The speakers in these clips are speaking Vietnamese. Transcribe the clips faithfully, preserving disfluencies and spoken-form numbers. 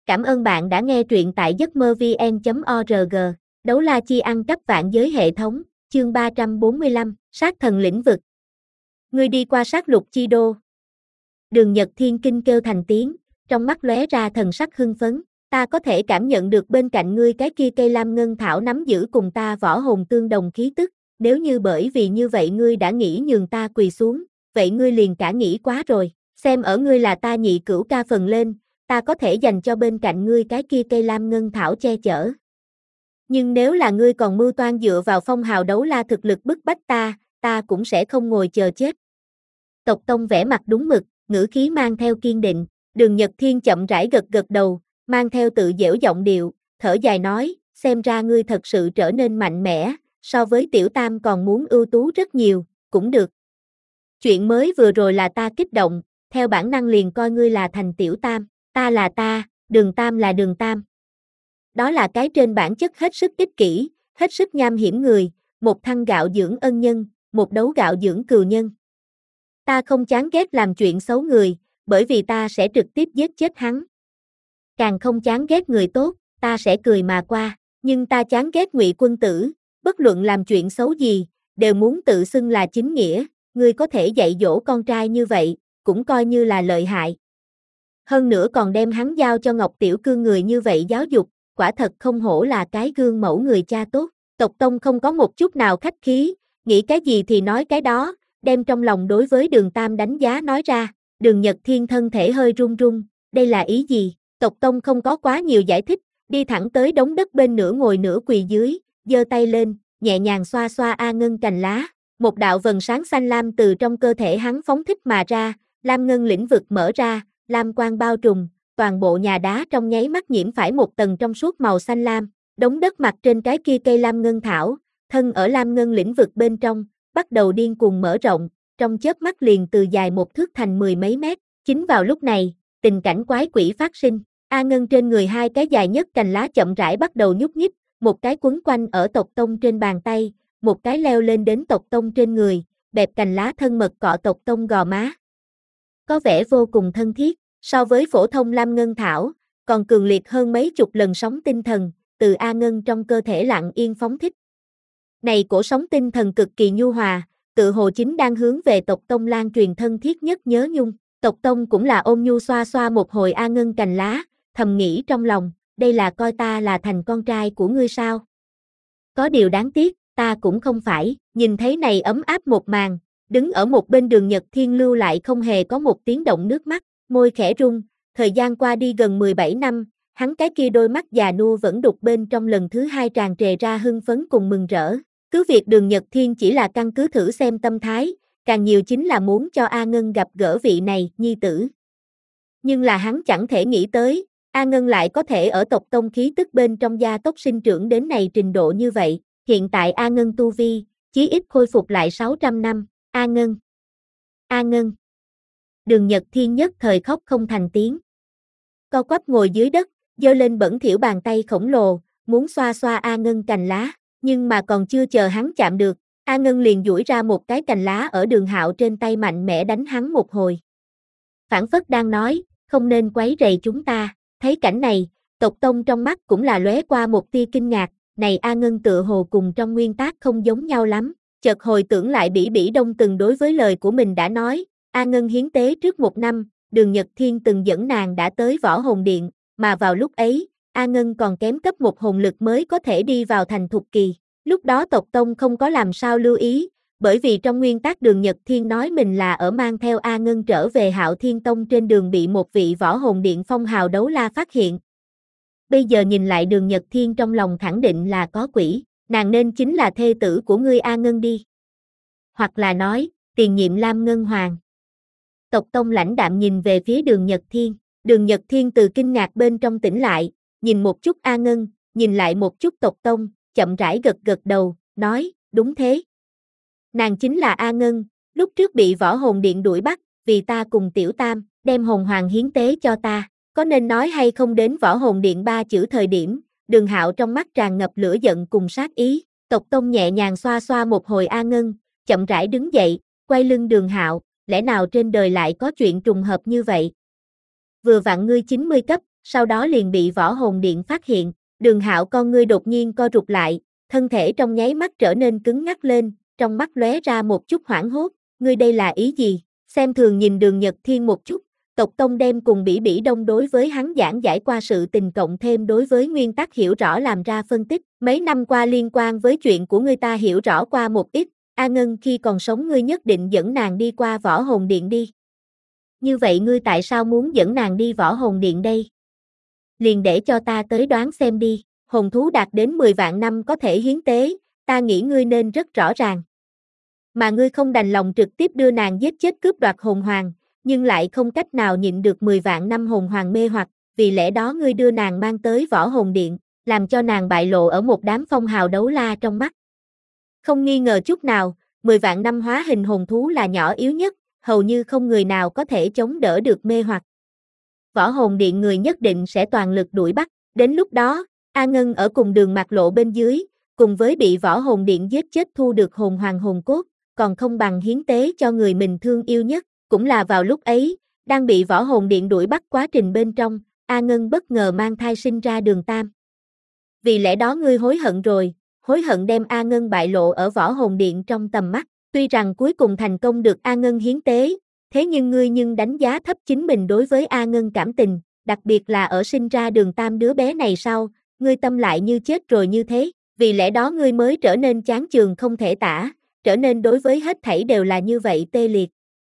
Cảm ơn bạn đã nghe truyện tại giấc mơ vn chấm org. Đấu la chi ăn cắp vạn giới hệ thống, chương ba trăm bốn mươi lăm, sát thần lĩnh vực. Ngươi đi qua sát lục chi đô. Đường Nhật Thiên kinh kêu thành tiếng, trong mắt lóe ra thần sắc hưng phấn. Ta có thể cảm nhận được bên cạnh ngươi cái kia cây lam ngân thảo nắm giữ cùng ta võ hồn tương đồng khí tức. Nếu như bởi vì như vậy ngươi đã nghĩ nhường ta quỳ xuống, vậy ngươi liền cả nghĩ quá rồi. Xem ở ngươi là ta nhị cửu ca phần lên, ta có thể dành cho bên cạnh ngươi cái kia cây lam ngân thảo che chở. Nhưng nếu là ngươi còn mưu toan dựa vào phong hào đấu la thực lực bức bách ta, ta cũng sẽ không ngồi chờ chết. Tộc Tông vẻ mặt đúng mực, ngữ khí mang theo kiên định. Đường Nhật Thiên chậm rãi gật gật đầu, mang theo tự giễu giọng điệu, thở dài nói, xem ra ngươi thật sự trở nên mạnh mẽ, so với Tiểu Tam còn muốn ưu tú rất nhiều, cũng được. Chuyện mới vừa rồi là ta kích động, theo bản năng liền coi ngươi là thành Tiểu Tam, ta là ta, Đường Tam là Đường Tam. Đó là cái trên bản chất hết sức ích kỷ, hết sức nham hiểm người, một thăng gạo dưỡng ân nhân, một đấu gạo dưỡng cừu nhân. Ta không chán ghét làm chuyện xấu người, bởi vì ta sẽ trực tiếp giết chết hắn. Càng không chán ghét người tốt, ta sẽ cười mà qua, nhưng ta chán ghét ngụy quân tử, bất luận làm chuyện xấu gì, đều muốn tự xưng là chính nghĩa, ngươi có thể dạy dỗ con trai như vậy, cũng coi như là lợi hại. Hơn nữa còn đem hắn giao cho Ngọc Tiểu Cương người như vậy giáo dục, quả thật không hổ là cái gương mẫu người cha tốt. Tộc Tông không có một chút nào khách khí, nghĩ cái gì thì nói cái đó, đem trong lòng đối với Đường Tam đánh giá nói ra. Đường Nhật Thiên thân thể hơi run run, đây là ý gì? Tộc Tông không có quá nhiều giải thích, đi thẳng tới đống đất bên nửa ngồi nửa quỳ dưới, giơ tay lên, nhẹ nhàng xoa xoa A Ngân cành lá. Một đạo vầng sáng xanh lam từ trong cơ thể hắn phóng thích mà ra, lam ngân lĩnh vực mở ra, lam quang bao trùm, toàn bộ nhà đá trong nháy mắt nhiễm phải một tầng trong suốt màu xanh lam. Đống đất mặt trên cái kia cây lam ngân thảo, thân ở lam ngân lĩnh vực bên trong, bắt đầu điên cuồng mở rộng, trong chớp mắt liền từ dài một thước thành mười mấy mét. Chính vào lúc này, tình cảnh quái quỷ phát sinh. A Ngân trên người hai cái dài nhất cành lá chậm rãi bắt đầu nhúc nhích, một cái quấn quanh ở Tộc Tông trên bàn tay, một cái leo lên đến Tộc Tông trên người, bẹp cành lá thân mật cọ Tộc Tông gò má. Có vẻ vô cùng thân thiết, so với phổ thông lam ngân thảo, còn cường liệt hơn mấy chục lần sóng tinh thần, từ A Ngân trong cơ thể lặng yên phóng thích. Này cổ sóng tinh thần cực kỳ nhu hòa, tự hồ chính đang hướng về Tộc Tông lan truyền thân thiết nhất nhớ nhung. Tộc Tông cũng là ôm nhu xoa xoa một hồi A Ngân cành lá, thầm nghĩ trong lòng, đây là coi ta là thành con trai của ngươi sao? Có điều đáng tiếc, ta cũng không phải. Nhìn thấy này ấm áp một màn, đứng ở một bên Đường Nhật Thiên lưu lại không hề có một tiếng động nước mắt, môi khẽ rung. Thời gian qua đi gần mười bảy năm, hắn cái kia đôi mắt già nua vẫn đục bên trong lần thứ hai tràn trề ra hưng phấn cùng mừng rỡ. Cứ việc Đường Nhật Thiên chỉ là căn cứ thử xem tâm thái, càng nhiều chính là muốn cho A Ngân gặp gỡ vị này, nhi tử. Nhưng là hắn chẳng thể nghĩ tới, A Ngân lại có thể ở Tộc Tông khí tức bên trong gia tốc sinh trưởng đến này trình độ như vậy. Hiện tại A Ngân tu vi, chí ít khôi phục lại sáu trăm năm. A Ngân! A Ngân! Đường Nhật Thiên nhất thời khóc không thành tiếng. Co quắp ngồi dưới đất, giơ lên bẩn thỉu bàn tay khổng lồ, muốn xoa xoa A Ngân cành lá, nhưng mà còn chưa chờ hắn chạm được, A Ngân liền duỗi ra một cái cành lá ở Đường Hạo trên tay mạnh mẽ đánh hắn một hồi. Phảng phất đang nói, không nên quấy rầy chúng ta. Thấy cảnh này, Tộc Tông trong mắt cũng là lóe qua một tia kinh ngạc, này A Ngân tựa hồ cùng trong nguyên tác không giống nhau lắm, chợt hồi tưởng lại Bỉ Bỉ Đông từng đối với lời của mình đã nói, A Ngân hiến tế trước một năm, Đường Nhật Thiên từng dẫn nàng đã tới Võ Hồn Điện, mà vào lúc ấy, A Ngân còn kém cấp một hồn lực mới có thể đi vào thành thục kỳ. Lúc đó Tộc Tông không có làm sao lưu ý, bởi vì trong nguyên tắc Đường Nhật Thiên nói mình là ở mang theo A Ngân trở về Hạo Thiên Tông trên đường bị một vị Võ Hồn Điện phong hào đấu la phát hiện. Bây giờ nhìn lại Đường Nhật Thiên trong lòng khẳng định là có quỷ, nàng nên chính là thê tử của ngươi A Ngân đi. Hoặc là nói, tiền nhiệm Lam Ngân Hoàng. Tộc Tông lãnh đạm nhìn về phía Đường Nhật Thiên, Đường Nhật Thiên từ kinh ngạc bên trong tỉnh lại, nhìn một chút A Ngân, nhìn lại một chút Tộc Tông, chậm rãi gật gật đầu, nói, đúng thế. Nàng chính là A Ngân, lúc trước bị Võ Hồn Điện đuổi bắt, vì ta cùng Tiểu Tam, đem hồn hoàng hiến tế cho ta. Có nên nói hay không đến Võ Hồn Điện ba chữ thời điểm, Đường Hạo trong mắt tràn ngập lửa giận cùng sát ý. Tộc Tông nhẹ nhàng xoa xoa một hồi A Ngân, chậm rãi đứng dậy, quay lưng Đường Hạo, lẽ nào trên đời lại có chuyện trùng hợp như vậy? Vừa vặn ngươi chín mươi cấp, sau đó liền bị võ hồn điện phát hiện. Đường Hạo con ngươi đột nhiên co rụt lại, thân thể trong nháy mắt trở nên cứng ngắc lên, trong mắt lóe ra một chút hoảng hốt, ngươi đây là ý gì? Xem thường nhìn Đường Nhật Thiên một chút, Tộc Tông đem cùng Bỉ Bỉ Đông đối với hắn giảng giải qua sự tình cộng thêm đối với nguyên tắc hiểu rõ làm ra phân tích, mấy năm qua liên quan với chuyện của ngươi ta hiểu rõ qua một ít, A Ngân khi còn sống ngươi nhất định dẫn nàng đi qua võ hồn điện đi. Như vậy ngươi tại sao muốn dẫn nàng đi võ hồn điện đây? Liền để cho ta tới đoán xem đi, hồn thú đạt đến mười vạn năm có thể hiến tế, ta nghĩ ngươi nên rất rõ ràng. Mà ngươi không đành lòng trực tiếp đưa nàng giết chết cướp đoạt hồn hoàng, nhưng lại không cách nào nhịn được mười vạn năm hồn hoàng mê hoặc, vì lẽ đó ngươi đưa nàng mang tới võ hồn điện, làm cho nàng bại lộ ở một đám phong hào đấu la trong mắt. Không nghi ngờ chút nào, mười vạn năm hóa hình hồn thú là nhỏ yếu nhất, hầu như không người nào có thể chống đỡ được mê hoặc. Võ hồn điện người nhất định sẽ toàn lực đuổi bắt, đến lúc đó, A Ngân ở cùng Đường Mạc Lộ bên dưới, cùng với bị võ hồn điện giết chết thu được hồn hoàng hồn cốt, còn không bằng hiến tế cho người mình thương yêu nhất, cũng là vào lúc ấy, đang bị võ hồn điện đuổi bắt quá trình bên trong, A Ngân bất ngờ mang thai sinh ra Đường Tam. Vì lẽ đó ngươi hối hận rồi, hối hận đem A Ngân bại lộ ở võ hồn điện trong tầm mắt, tuy rằng cuối cùng thành công được A Ngân hiến tế, thế nhưng ngươi nhưng đánh giá thấp chính mình đối với A Ngân cảm tình, đặc biệt là ở sinh ra Đường Tam đứa bé này sau, ngươi tâm lại như chết rồi như thế, vì lẽ đó ngươi mới trở nên chán chường không thể tả, trở nên đối với hết thảy đều là như vậy tê liệt.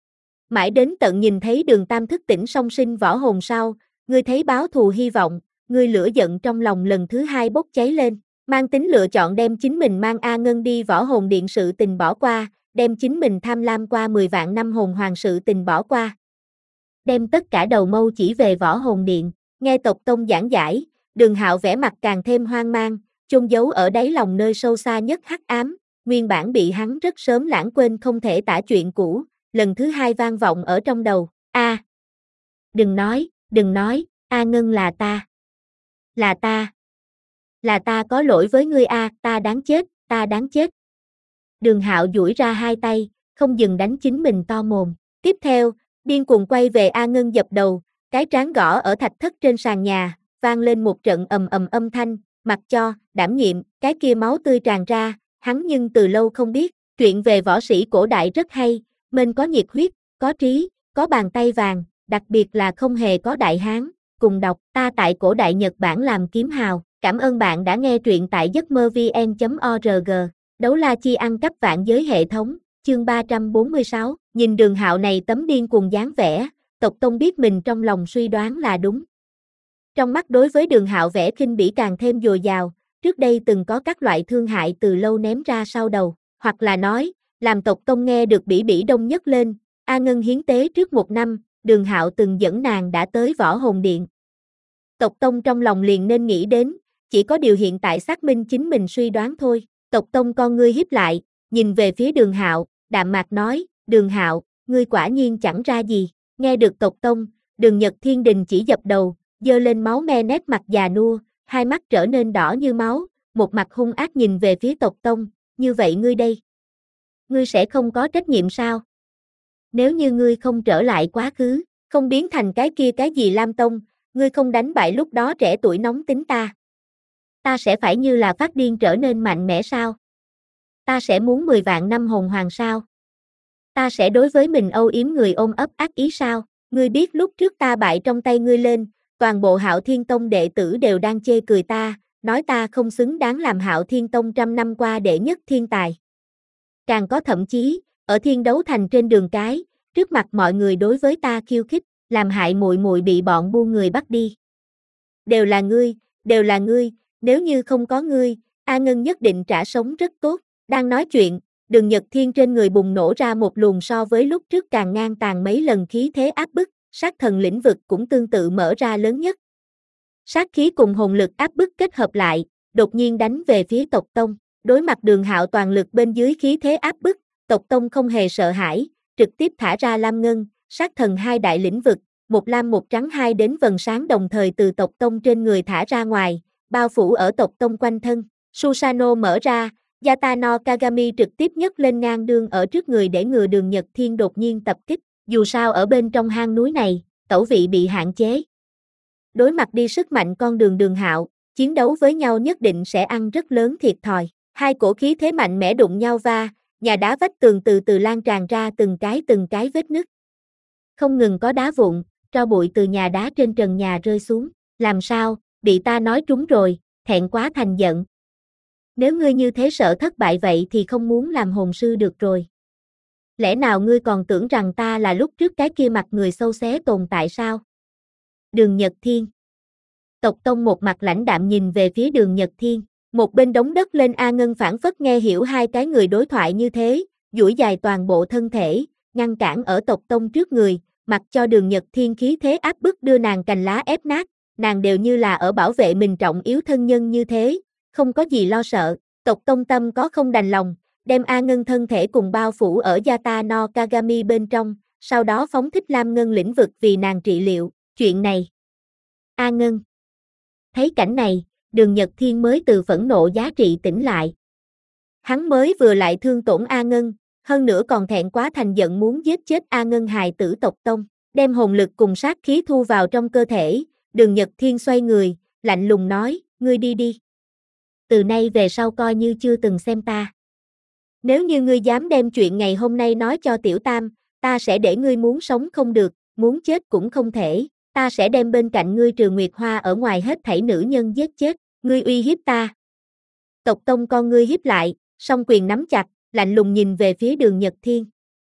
Mãi đến tận nhìn thấy Đường Tam thức tỉnh song sinh võ hồn sau, ngươi thấy báo thù hy vọng, ngươi lửa giận trong lòng lần thứ hai bốc cháy lên, mang tính lựa chọn đem chính mình mang A Ngân đi võ hồn điện sự tình bỏ qua, đem chính mình tham lam qua mười vạn năm hồn hoàng sự tình bỏ qua. Đem tất cả đầu mâu chỉ về võ hồn điện, nghe Tộc Tông giảng giải, Đường Hạo vẻ mặt càng thêm hoang mang, chôn giấu ở đáy lòng nơi sâu xa nhất hắc ám, nguyên bản bị hắn rất sớm lãng quên không thể tả chuyện cũ, lần thứ hai vang vọng ở trong đầu, a à, đừng nói, đừng nói, A Ngân là ta. Là ta. Là ta có lỗi với ngươi a, à, ta đáng chết, ta đáng chết. Đường Hạo duỗi ra hai tay, không dừng đánh chính mình to mồm. Tiếp theo, điên cuồng quay về A Ngân dập đầu, cái trán gõ ở thạch thất trên sàn nhà, vang lên một trận ầm ầm âm thanh, mặc cho, đảm nhiệm, cái kia máu tươi tràn ra, hắn nhưng từ lâu không biết, chuyện về võ sĩ cổ đại rất hay, mình có nhiệt huyết, có trí, có bàn tay vàng, đặc biệt là không hề có đại hán, cùng đọc, ta tại cổ đại Nhật Bản làm kiếm hào, cảm ơn bạn đã nghe truyện tại giấc mơ vn chấm org. Đấu la chi ăn cắp vạn giới hệ thống, chương ba trăm bốn mươi sáu, nhìn Đường Hạo này tấm điên cuồng dáng vẻ, Tộc Tông biết mình trong lòng suy đoán là đúng. Trong mắt đối với Đường Hạo vẻ khinh bỉ càng thêm dồi dào, trước đây từng có các loại thương hại từ lâu ném ra sau đầu, hoặc là nói, làm Tộc Tông nghe được Bỉ Bỉ Đông nhất lên, A Ngân hiến tế trước một năm, Đường Hạo từng dẫn nàng đã tới võ hồn điện. Tộc Tông trong lòng liền nên nghĩ đến, chỉ có điều hiện tại xác minh chính mình suy đoán thôi. Tộc Tông con ngươi híp lại, nhìn về phía Đường Hạo, đạm mạc nói, Đường Hạo, ngươi quả nhiên chẳng ra gì. Nghe được Tộc Tông, Đường Nhật Thiên Đình chỉ dập đầu, giơ lên máu me nét mặt già nua, hai mắt trở nên đỏ như máu, một mặt hung ác nhìn về phía Tộc Tông, như vậy ngươi đây. Ngươi sẽ không có trách nhiệm sao? Nếu như ngươi không trở lại quá khứ, không biến thành cái kia cái gì Lam Tông, ngươi không đánh bại lúc đó trẻ tuổi nóng tính ta. Ta sẽ phải như là phát điên trở nên mạnh mẽ sao? Ta sẽ muốn mười vạn năm hồn hoàng sao? Ta sẽ đối với mình âu yếm người ôm ấp ác ý sao? Ngươi biết lúc trước ta bại trong tay ngươi lên, toàn bộ Hạo Thiên Tông đệ tử đều đang chê cười ta, nói ta không xứng đáng làm Hạo Thiên Tông trăm năm qua đệ nhất thiên tài. Càng có thậm chí, ở Thiên Đấu Thành trên đường cái, trước mặt mọi người đối với ta khiêu khích, làm hại muội muội bị bọn buôn người bắt đi. Đều là ngươi, đều là ngươi, nếu như không có ngươi, A Ngân nhất định trả sống rất tốt. Đang nói chuyện, Đường Nhật Thiên trên người bùng nổ ra một luồng so với lúc trước càng ngang tàn mấy lần khí thế áp bức, sát thần lĩnh vực cũng tương tự mở ra lớn nhất. Sát khí cùng hồn lực áp bức kết hợp lại, đột nhiên đánh về phía Tộc Tông. Đối mặt Đường Hạo toàn lực bên dưới khí thế áp bức, Tộc Tông không hề sợ hãi, trực tiếp thả ra Lam Ngân, sát thần hai đại lĩnh vực, một lam một trắng hai đến vầng sáng đồng thời từ Tộc Tông trên người thả ra ngoài, bao phủ ở Tộc Tông quanh thân. Susanoo mở ra, Yata no Kagami trực tiếp nhấc lên ngang đương ở trước người để ngừa Đường Nhật Thiên đột nhiên tập kích. Dù sao ở bên trong hang núi này, tẩu vị bị hạn chế. đối mặt đi sức mạnh con đường Đường Hạo, chiến đấu với nhau nhất định sẽ ăn rất lớn thiệt thòi. Hai cổ khí thế mạnh mẽ đụng nhau va, nhà đá vách tường từ từ lan tràn ra từng cái từng cái vết nứt. Không ngừng có đá vụn, tro bụi từ nhà đá trên trần nhà rơi xuống. Làm sao, bị ta nói trúng rồi, thẹn quá thành giận. Nếu ngươi như thế sợ thất bại vậy thì không muốn làm hồn sư được rồi. Lẽ nào ngươi còn tưởng rằng ta là lúc trước cái kia mặt người xâu xé tồn tại sao? Đường Nhật Thiên. Tộc Tông một mặt lãnh đạm nhìn về phía Đường Nhật Thiên, một bên đống đất lên A Ngân phảng phất nghe hiểu hai cái người đối thoại như thế, duỗi dài toàn bộ thân thể, ngăn cản ở tộc Tông trước người, mặc cho Đường Nhật Thiên khí thế áp bức đưa nàng cành lá ép nát, nàng đều như là ở bảo vệ mình trọng yếu thân nhân như thế, không có gì lo sợ. Tộc Tông tâm có không đành lòng, đem A Ngân thân thể cùng bao phủ ở Yata no Kagami bên trong, sau đó phóng thích Lam Ngân lĩnh vực vì nàng trị liệu. Chuyện này. A Ngân. Thấy cảnh này, Đường Nhật Thiên mới từ phẫn nộ giá trị tỉnh lại. Hắn mới vừa lại thương tổn A Ngân, hơn nữa còn thẹn quá thành giận muốn giết chết A Ngân hài tử tộc Tông, đem hồn lực cùng sát khí thu vào trong cơ thể. Đường Nhật Thiên xoay người, lạnh lùng nói, ngươi đi đi. Từ nay về sau coi như chưa từng xem ta. Nếu như ngươi dám đem chuyện ngày hôm nay nói cho Tiểu Tam, ta sẽ để ngươi muốn sống không được, muốn chết cũng không thể. Ta sẽ đem bên cạnh ngươi trừ Nguyệt Hoa ở ngoài hết thảy nữ nhân giết chết, ngươi uy hiếp ta. Tộc Tông con ngươi hiếp lại, song quyền nắm chặt, lạnh lùng nhìn về phía Đường Nhật Thiên.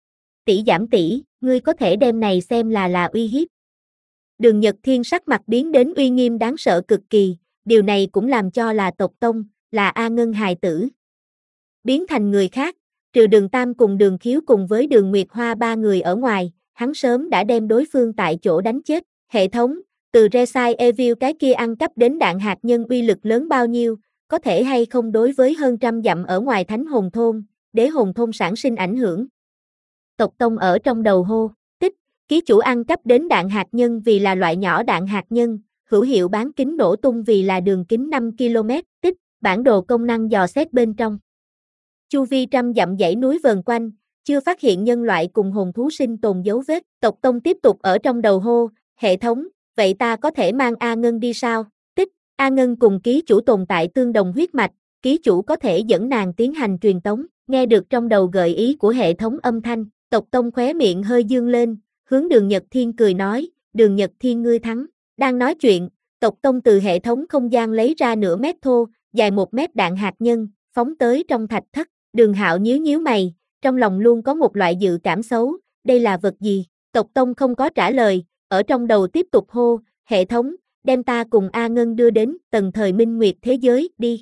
Tỷ giảm tỷ, ngươi có thể đem này xem là là uy hiếp. Đường Nhật Thiên sắc mặt biến đến uy nghiêm đáng sợ cực kỳ, điều này cũng làm cho là tộc Tông, là A Ngân hài tử. Biến thành người khác, trừ Đường Tam cùng Đường Khiếu cùng với Đường Nguyệt Hoa ba người ở ngoài, hắn sớm đã đem đối phương tại chỗ đánh chết. Hệ thống, từ Reside Evil cái kia ăn cắp đến đạn hạt nhân uy lực lớn bao nhiêu, có thể hay không đối với hơn trăm dặm ở ngoài Thánh Hồn Thôn, Đế Hồn Thôn sản sinh ảnh hưởng. Tộc Tông ở trong đầu hô, tích, ký chủ ăn cắp đến đạn hạt nhân vì là loại nhỏ đạn hạt nhân, hữu hiệu bán kính nổ tung vì là đường kính năm ki lô mét, tích, bản đồ công năng dò xét bên trong. Chu vi trăm dặm dãy núi vờn quanh, chưa phát hiện nhân loại cùng hồn thú sinh tồn dấu vết. Tộc Tông tiếp tục ở trong đầu hô, hệ thống, vậy ta có thể mang A Ngân đi sao? Tích, A Ngân cùng ký chủ tồn tại tương đồng huyết mạch, ký chủ có thể dẫn nàng tiến hành truyền tống. Nghe được trong đầu gợi ý của hệ thống âm thanh, tộc Tông khóe miệng hơi dương lên, hướng Đường Nhật Thiên cười nói, Đường Nhật Thiên ngươi thắng. Đang nói chuyện, tộc Tông từ hệ thống không gian lấy ra nửa mét thô, dài một mét đạn hạt nhân, phóng tới trong thạch thất. Đường Hạo nhíu nhíu mày, trong lòng luôn có một loại dự cảm xấu, đây là vật gì? Tộc Tông không có trả lời, ở trong đầu tiếp tục hô, hệ thống, đem ta cùng A Ngân đưa đến tầng thời minh nguyệt thế giới, đi.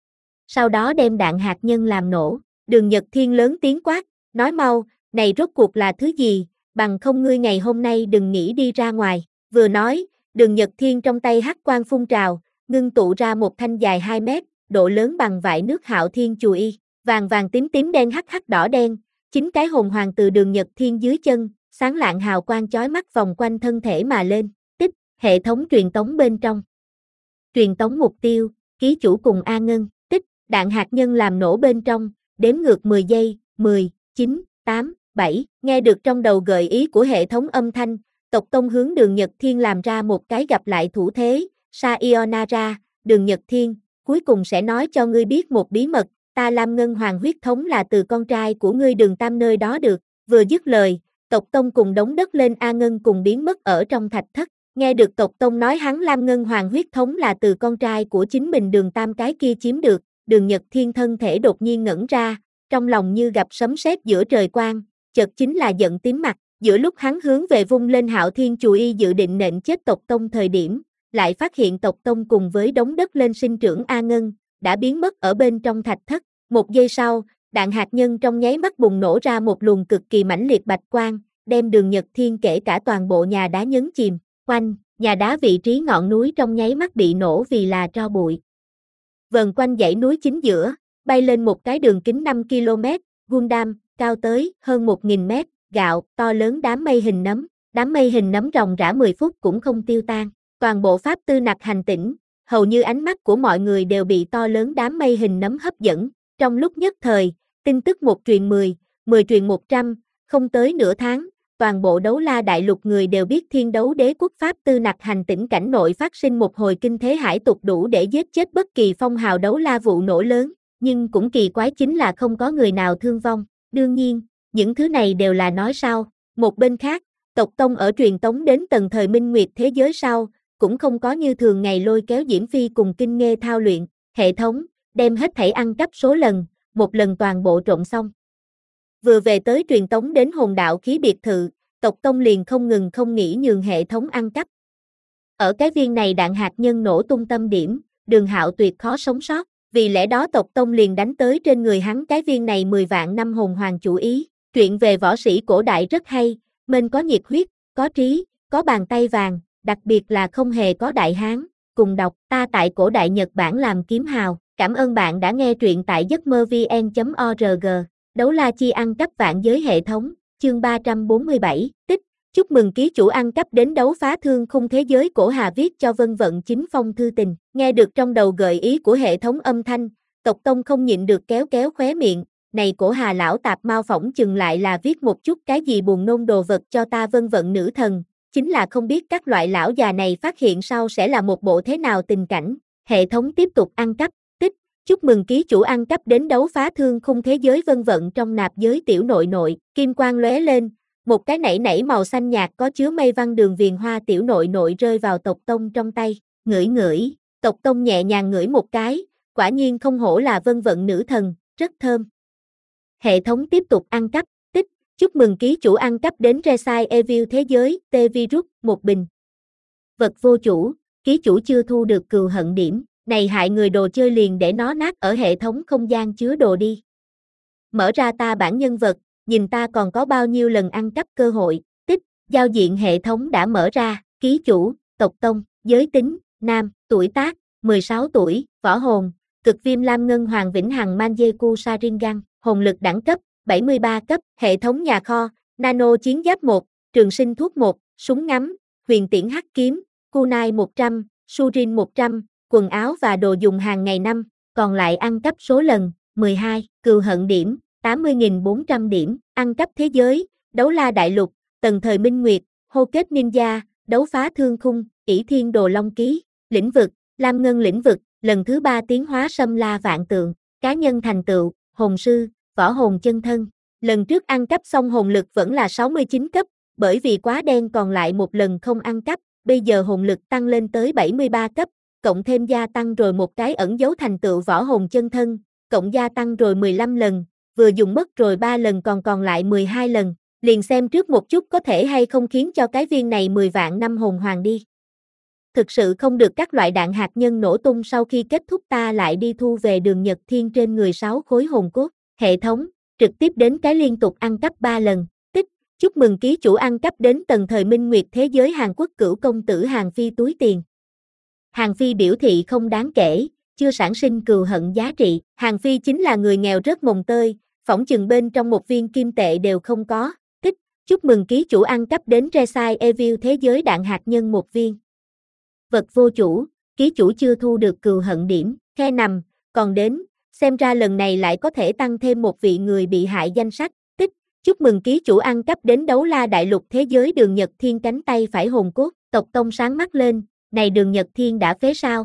Sau đó đem đạn hạt nhân làm nổ. Đường Nhật Thiên lớn tiếng quát, nói mau, này rốt cuộc là thứ gì, bằng không ngươi ngày hôm nay đừng nghĩ đi ra ngoài. Vừa nói, Đường Nhật Thiên trong tay hắc quang phun trào, ngưng tụ ra một thanh dài hai mét, độ lớn bằng vải nước Hạo Thiên chùy y, vàng vàng tím tím đen hắc hắc đỏ đen, chính cái hồn hoàng từ Đường Nhật Thiên dưới chân, sáng lạng hào quang chói mắt vòng quanh thân thể mà lên. Tích, hệ thống truyền tống bên trong. Truyền tống mục tiêu, ký chủ cùng A Ngân. Tích, đạn hạt nhân làm nổ bên trong, đếm ngược mười giây, mười, chín, tám, bảy. Nghe được trong đầu gợi ý của hệ thống âm thanh, tộc Tông hướng Đường Nhật Thiên làm ra một cái gặp lại thủ thế. Sayonara, Đường Nhật Thiên, cuối cùng sẽ nói cho ngươi biết một bí mật, ta Lam Ngân Hoàng huyết thống là từ con trai của ngươi Đường Tam nơi đó được. Vừa dứt lời, tộc Tông cùng đống đất lên A Ngân cùng biến mất ở trong thạch thất. Nghe được tộc Tông nói hắn Lam Ngân Hoàng huyết thống là từ con trai của chính mình Đường Tam cái kia chiếm được, Đường Nhật Thiên thân thể đột nhiên ngẩn ra, trong lòng như gặp sấm sét giữa trời quang, chợt chính là giận tím mặt. Giữa lúc hắn hướng về vung lên Hạo Thiên chùy y dự định nện chết tộc Tông thời điểm, lại phát hiện tộc Tông cùng với đống đất lên sinh trưởng A Ngân, đã biến mất ở bên trong thạch thất. Một giây sau, đạn hạt nhân trong nháy mắt bùng nổ ra một luồng cực kỳ mãnh liệt bạch quang, đem Đường Nhật Thiên kể cả toàn bộ nhà đá nhấn chìm. Quanh, nhà đá vị trí ngọn núi trong nháy mắt bị nổ vì là tro bụi. Vờn quanh dãy núi chính giữa, bay lên một cái đường kính năm ki lô mét, Gundam, cao tới hơn một nghìn mét, gạo, to lớn đám mây hình nấm. Đám mây hình nấm ròng rã mười phút cũng không tiêu tan. Toàn bộ pháp tư nặc hành tỉnh, hầu như ánh mắt của mọi người đều bị to lớn đám mây hình nấm hấp dẫn. Trong lúc nhất thời, tin tức một truyền mười, mười truyền một trăm, không tới nửa tháng, toàn bộ Đấu La Đại Lục người đều biết Thiên Đấu Đế quốc Pháp Tư Nặc hành tỉnh cảnh nội phát sinh một hồi kinh thế hải tục đủ để giết chết bất kỳ phong hào đấu la vụ nổ lớn, nhưng cũng kỳ quái chính là không có người nào thương vong. Đương nhiên, những thứ này đều là nói sau. Một bên khác, tộc Tông ở truyền tống đến tầng thời minh nguyệt thế giới sau, cũng không có như thường ngày lôi kéo Diễm Phi cùng Kinh Nghê thao luyện, hệ thống, đem hết thảy ăn cắp số lần, một lần toàn bộ trộn xong. Vừa về tới truyền tống đến hồn đạo khí biệt thự, tộc Tông liền không ngừng không nghỉ nhường hệ thống ăn cắp. Ở cái viên này đạn hạt nhân nổ tung tâm điểm, Đường Hạo tuyệt khó sống sót, vì lẽ đó tộc Tông liền đánh tới trên người hắn cái viên này mười vạn năm hồn hoàng chủ ý. Truyện về võ sĩ cổ đại rất hay, mình có nhiệt huyết, có trí, có bàn tay vàng, đặc biệt là không hề có đại hán. Cùng đọc ta tại cổ đại Nhật Bản làm kiếm hào. Cảm ơn bạn đã nghe truyện tại giấc mơ vn chấm org. Đấu la chi ăn cắp vạn giới hệ thống, chương ba trăm bốn mươi bảy, tích. Chúc mừng ký chủ ăn cắp đến đấu phá thương khung thế giới cổ Hà viết cho Vân Vận chính phong thư tình. Nghe được trong đầu gợi ý của hệ thống âm thanh, tộc Tông không nhịn được kéo kéo khóe miệng. Này cổ Hà lão tạp mau phỏng chừng lại là viết một chút cái gì buồn nôn đồ vật cho ta Vân Vận nữ thần. Chính là không biết các loại lão già này phát hiện sau sẽ là một bộ thế nào tình cảnh. Hệ thống tiếp tục ăn cắp. Chúc mừng ký chủ ăn cắp đến đấu phá thương khung thế giới Vân Vận trong nạp giới tiểu nội nội, kim quang lóe lên, một cái nảy nảy màu xanh nhạt có chứa mây văn đường viền hoa tiểu nội nội rơi vào tộc Tông trong tay, ngửi ngửi, tộc Tông nhẹ nhàng ngửi một cái, quả nhiên không hổ là Vân Vận nữ thần, rất thơm. Hệ thống tiếp tục ăn cắp, tích, chúc mừng ký chủ ăn cắp đến Reside Evil thế giới, T-Virus, một bình. Vật vô chủ, ký chủ chưa thu được cừu hận điểm. Này hại người đồ chơi liền để nó nát ở hệ thống không gian chứa đồ đi. Mở ra ta bản nhân vật, nhìn ta còn có bao nhiêu lần ăn cắp cơ hội, tích, giao diện hệ thống đã mở ra, ký chủ, tộc Tông, giới tính, nam, tuổi tác, mười sáu tuổi, võ hồn, cực viêm lam ngân hoàng vĩnh hằng Manjeku Sharingan, hồn lực đẳng cấp, bảy mươi ba cấp, hệ thống nhà kho, nano chiến giáp một, trường sinh thuốc một, súng ngắm, huyền tiễn hắc kiếm, kunai một trăm, surin một trăm, quần áo và đồ dùng hàng ngày năm, còn lại ăn cắp số lần, mười hai, cừu hận điểm, tám mươi nghìn bốn trăm điểm, ăn cắp thế giới, đấu la đại lục, tầng thời minh nguyệt, hô kết ninja, đấu phá thương khung, ỷ thiên đồ long ký, lĩnh vực, lam ngân lĩnh vực, lần thứ ba tiến hóa sâm la vạn tượng, cá nhân thành tựu, hồn sư, võ hồn chân thân. Lần trước ăn cắp xong hồn lực vẫn là sáu mươi chín cấp, bởi vì quá đen còn lại một lần không ăn cắp, bây giờ hồn lực tăng lên tới bảy mươi ba cấp. Cộng thêm gia tăng rồi một cái ẩn dấu thành tựu võ hồn chân thân, cộng gia tăng rồi mười lăm lần, vừa dùng mất rồi ba lần còn còn lại mười hai lần, liền xem trước một chút có thể hay không khiến cho cái viên này mười vạn năm hồn hoàng đi. Thực sự không được các loại đạn hạt nhân nổ tung sau khi kết thúc ta lại đi thu về Đường Nhật Thiên trên người sáu khối hồn cốt, hệ thống, trực tiếp đến cái liên tục ăn cắp ba lần, tích, chúc mừng ký chủ ăn cắp đến tầng thời minh nguyệt thế giới Hàn Quốc cửu công tử Hàn Phi túi tiền. Hàn Phi biểu thị không đáng kể, chưa sản sinh cừu hận giá trị. Hàn Phi chính là người nghèo rất mồng tơi, phỏng chừng bên trong một viên kim tệ đều không có. Tích, chúc mừng ký chủ ăn cắp đến Reside Evil thế giới đạn hạt nhân một viên. Vật vô chủ, ký chủ chưa thu được cừu hận điểm, khe nằm, còn đến, xem ra lần này lại có thể tăng thêm một vị người bị hại danh sách. Tích, chúc mừng ký chủ ăn cắp đến đấu la đại lục thế giới Đường Nhật Thiên cánh tay phải hồn cốt, tộc Tông sáng mắt lên. Này Đường Nhật Thiên đã phế sao?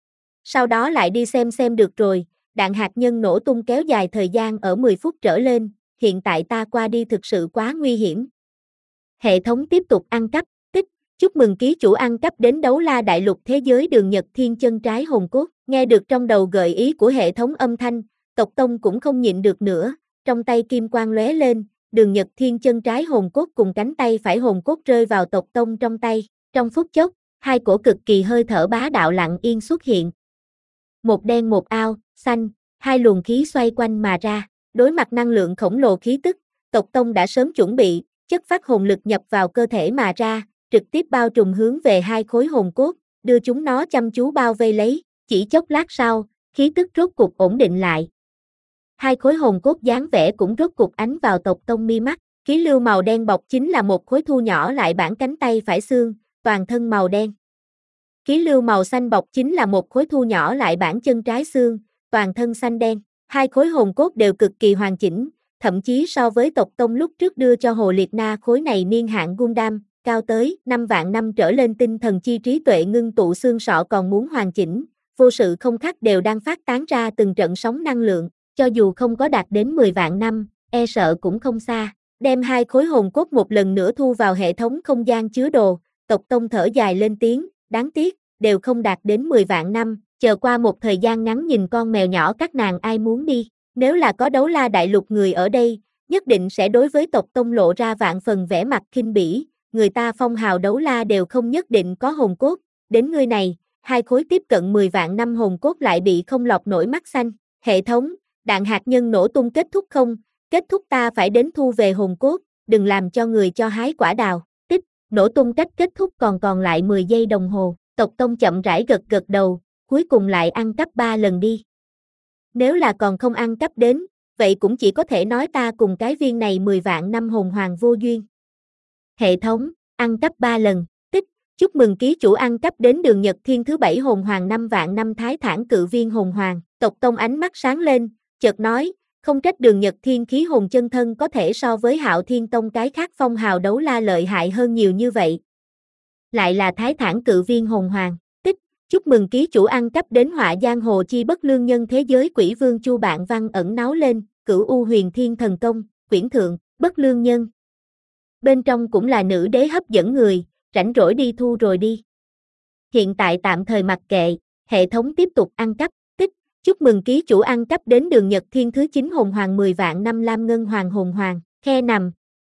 Sau đó lại đi xem xem được rồi, đạn hạt nhân nổ tung kéo dài thời gian ở mười phút trở lên, hiện tại ta qua đi thực sự quá nguy hiểm. Hệ thống tiếp tục ăn cắp, tích, chúc mừng ký chủ ăn cắp đến đấu la đại lục thế giới Đường Nhật Thiên chân trái hồn cốt, nghe được trong đầu gợi ý của hệ thống âm thanh, tộc Tông cũng không nhịn được nữa, trong tay kim quang lóe lên, Đường Nhật Thiên chân trái hồn cốt cùng cánh tay phải hồn cốt rơi vào tộc Tông trong tay, trong phút chốc. Hai cổ cực kỳ hơi thở bá đạo lặng yên xuất hiện. Một đen một ao, xanh, hai luồng khí xoay quanh mà ra, đối mặt năng lượng khổng lồ khí tức, tộc Tông đã sớm chuẩn bị, chất phát hồn lực nhập vào cơ thể mà ra, trực tiếp bao trùm hướng về hai khối hồn cốt, đưa chúng nó chăm chú bao vây lấy, chỉ chốc lát sau, khí tức rốt cục ổn định lại. Hai khối hồn cốt dáng vẻ cũng rốt cục ánh vào tộc Tông mi mắt, khí lưu màu đen bọc chính là một khối thu nhỏ lại bản cánh tay phải xương, toàn thân màu đen. Khí lưu màu xanh bọc chính là một khối thu nhỏ lại bản chân trái xương, toàn thân xanh đen. Hai khối hồn cốt đều cực kỳ hoàn chỉnh, thậm chí so với tộc tông lúc trước đưa cho Hồ Liệt Na khối này niên hạn Gundam, cao tới năm vạn năm trở lên tinh thần chi trí tuệ ngưng tụ xương sọ còn muốn hoàn chỉnh, vô sự không khắc đều đang phát tán ra từng trận sóng năng lượng, cho dù không có đạt đến mười vạn năm, e sợ cũng không xa. Đem hai khối hồn cốt một lần nữa thu vào hệ thống không gian chứa đồ, tộc tông thở dài lên tiếng, đáng tiếc, đều không đạt đến mười vạn năm, chờ qua một thời gian ngắn nhìn con mèo nhỏ các nàng ai muốn đi, nếu là có Đấu La đại lục người ở đây, nhất định sẽ đối với tộc tông lộ ra vạn phần vẻ mặt khinh bỉ, người ta phong hào Đấu La đều không nhất định có hồn cốt, đến ngươi này, hai khối tiếp cận mười vạn năm hồn cốt lại bị không lọc nổi mắt xanh, hệ thống, đạn hạt nhân nổ tung kết thúc không? Kết thúc ta phải đến thu về hồn cốt, đừng làm cho người cho hái quả đào, tích, nổ tung cách kết thúc còn còn lại mười giây đồng hồ, tộc tông chậm rãi gật gật đầu, cuối cùng lại ăn cắp ba lần đi. Nếu là còn không ăn cắp đến, vậy cũng chỉ có thể nói ta cùng cái viên này mười vạn năm hồn hoàng vô duyên. Hệ thống, ăn cắp ba lần, tích, chúc mừng ký chủ ăn cắp đến đường Nhật Thiên thứ bảy hồn hoàng năm vạn năm thái thản cự viên hồn hoàng, tộc tông ánh mắt sáng lên, chợt nói, không trách đường Nhật Thiên khí hồn chân thân có thể so với Hạo Thiên Tông cái khác phong hào Đấu La lợi hại hơn nhiều như vậy. Lại là thái thản cự viên hồn hoàng, tích, chúc mừng ký chủ ăn cắp đến họa giang hồ chi bất lương nhân thế giới quỷ vương Chu Bạn Văn ẩn náu lên, cửu u huyền thiên thần công, quyển thượng, bất lương nhân. Bên trong cũng là nữ đế hấp dẫn người, rảnh rỗi đi thu rồi đi. Hiện tại tạm thời mặc kệ, hệ thống tiếp tục ăn cắp. Chúc mừng ký chủ ăn cắp đến đường Nhật Thiên thứ chín hồn hoàng mười vạn năm lam ngân hoàng hồn hoàng, khe nằm,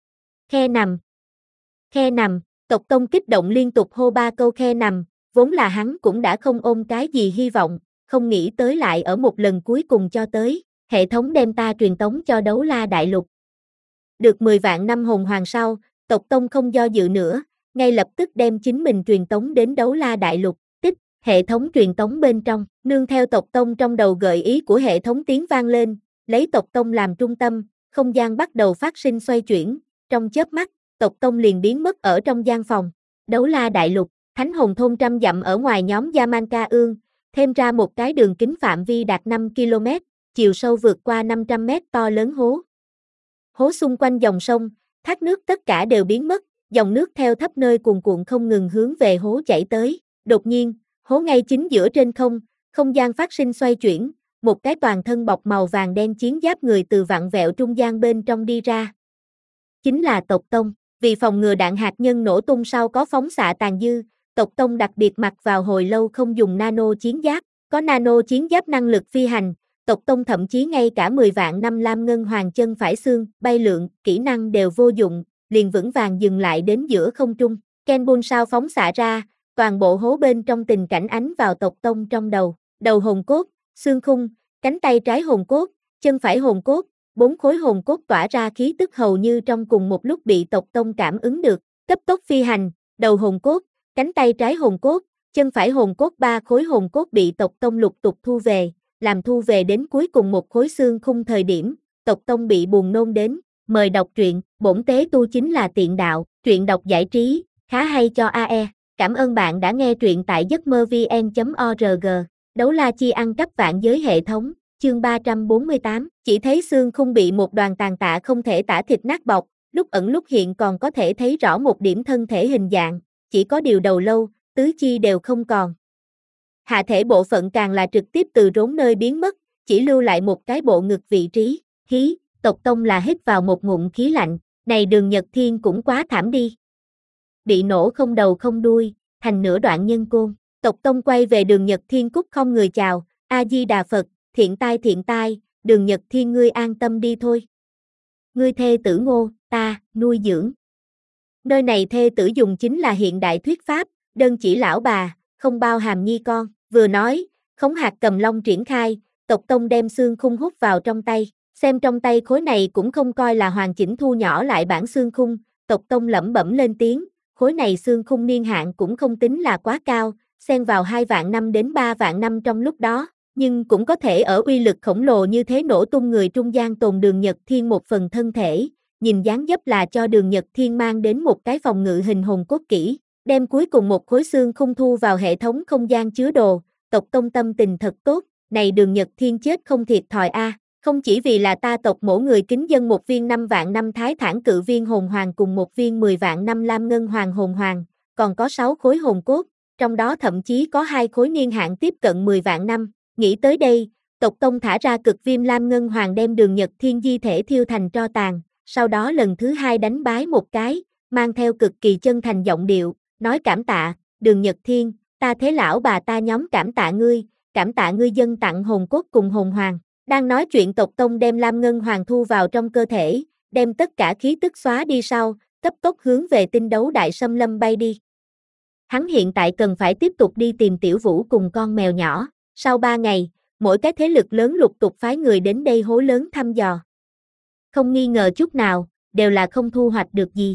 khe nằm, khe nằm, tộc tông kích động liên tục hô ba câu khe nằm, vốn là hắn cũng đã không ôm cái gì hy vọng, không nghĩ tới lại ở một lần cuối cùng cho tới, hệ thống đem ta truyền tống cho Đấu La đại lục. Được mười vạn năm hồn hoàng sau, tộc tông không do dự nữa, ngay lập tức đem chính mình truyền tống đến Đấu La đại lục. Hệ thống truyền tống bên trong, nương theo tộc tông trong đầu gợi ý của hệ thống tiếng vang lên, lấy tộc tông làm trung tâm, không gian bắt đầu phát sinh xoay chuyển, trong chớp mắt, tộc tông liền biến mất ở trong gian phòng. Đấu La đại lục, Thánh Hồn thôn trăm dặm ở ngoài nhóm Yamanka Ương, thêm ra một cái đường kính phạm vi đạt năm ki lô mét, chiều sâu vượt qua năm trăm mét to lớn hố. Hố xung quanh dòng sông, thác nước tất cả đều biến mất, dòng nước theo thấp nơi cuồn cuộn không ngừng hướng về hố chảy tới, đột nhiên, hố ngay chính giữa trên không, không gian phát sinh xoay chuyển, một cái toàn thân bọc màu vàng đen chiến giáp người từ vặn vẹo trung gian bên trong đi ra. Chính là tộc tông, vì phòng ngừa đạn hạt nhân nổ tung sau có phóng xạ tàn dư, tộc tông đặc biệt mặc vào hồi lâu không dùng nano chiến giáp, có nano chiến giáp năng lực phi hành, tộc tông thậm chí ngay cả mười vạn năm lam ngân hoàng chân phải xương, bay lượn, kỹ năng đều vô dụng, liền vững vàng dừng lại đến giữa không trung, Kenbun sao phóng xạ ra, toàn bộ hố bên trong tình cảnh ánh vào tộc tông trong đầu, đầu hồn cốt, xương khung, cánh tay trái hồn cốt, chân phải hồn cốt, bốn khối hồn cốt tỏa ra khí tức hầu như trong cùng một lúc bị tộc tông cảm ứng được, cấp tốc phi hành, đầu hồn cốt, cánh tay trái hồn cốt, chân phải hồn cốt ba khối hồn cốt bị tộc tông lục tục thu về, làm thu về đến cuối cùng một khối xương khung thời điểm, tộc tông bị buồn nôn đến, mời đọc truyện, bổn tế tu chính là tiện đạo, truyện đọc giải trí, khá hay cho a e. Cảm ơn bạn đã nghe truyện tại giấc mơ vn chấm org. Đấu La chi ăn cắp vạn giới hệ thống, chương ba trăm bốn mươi tám, chỉ thấy xương khung bị một đoàn tàn tạ không thể tả thịt nát bọc, lúc ẩn lúc hiện còn có thể thấy rõ một điểm thân thể hình dạng, chỉ có điều đầu lâu, tứ chi đều không còn. Hạ thể bộ phận càng là trực tiếp từ rốn nơi biến mất, chỉ lưu lại một cái bộ ngực vị trí, khí, tộc tông là hít vào một ngụm khí lạnh, này đường Nhật Thiên cũng quá thảm đi. Bị nổ không đầu không đuôi, thành nửa đoạn nhân côn. Tộc tông quay về đường Nhật Thiên cúc không người chào, A-di-đà Phật, thiện tai thiện tai, đường Nhật Thiên ngươi an tâm đi thôi. Ngươi thê tử Ngô, ta, nuôi dưỡng. Nơi này thê tử dùng chính là hiện đại thuyết pháp, đơn chỉ lão bà, không bao hàm nhi con, vừa nói, khống hạt cầm long triển khai, tộc tông đem xương khung hút vào trong tay, xem trong tay khối này cũng không coi là hoàn chỉnh thu nhỏ lại bản xương khung, tộc tông lẩm bẩm lên tiếng. Khối này xương khung niên hạn cũng không tính là quá cao, xen vào hai vạn năm đến ba vạn năm trong lúc đó, nhưng cũng có thể ở uy lực khổng lồ như thế nổ tung người trung gian tồn đường Nhật Thiên một phần thân thể, nhìn dáng dấp là cho đường Nhật Thiên mang đến một cái phòng ngự hình hồn cốt kỹ, đem cuối cùng một khối xương khung thu vào hệ thống không gian chứa đồ, tộc tông tâm tình thật tốt, này đường Nhật Thiên chết không thiệt thòi a. Không chỉ vì là ta tộc mỗi người kính dâng một viên năm vạn năm thái thản cự viên hồn hoàng cùng một viên mười vạn năm lam ngân hoàng hồn hoàng, còn có sáu khối hồn cốt, trong đó thậm chí có hai khối niên hạn tiếp cận mười vạn năm. Nghĩ tới đây, tộc tông thả ra cực viêm lam ngân hoàng đem Đường Nhật Thiên di thể thiêu thành tro tàn, sau đó lần thứ hai đánh bái một cái, mang theo cực kỳ chân thành giọng điệu, nói cảm tạ, Đường Nhật Thiên, ta thế lão bà ta nhóm cảm tạ ngươi, cảm tạ ngươi dân tặng hồn cốt cùng hồn hoàng. Đang nói chuyện tộc tông đem lam ngân hoàng thu vào trong cơ thể, đem tất cả khí tức xóa đi sau, cấp tốc hướng về tinh đấu đại xâm lâm bay đi. Hắn hiện tại cần phải tiếp tục đi tìm Tiểu Vũ cùng con mèo nhỏ, sau ba ngày, mỗi cái thế lực lớn lục tục phái người đến đây hố lớn thăm dò. Không nghi ngờ chút nào, đều là không thu hoạch được gì.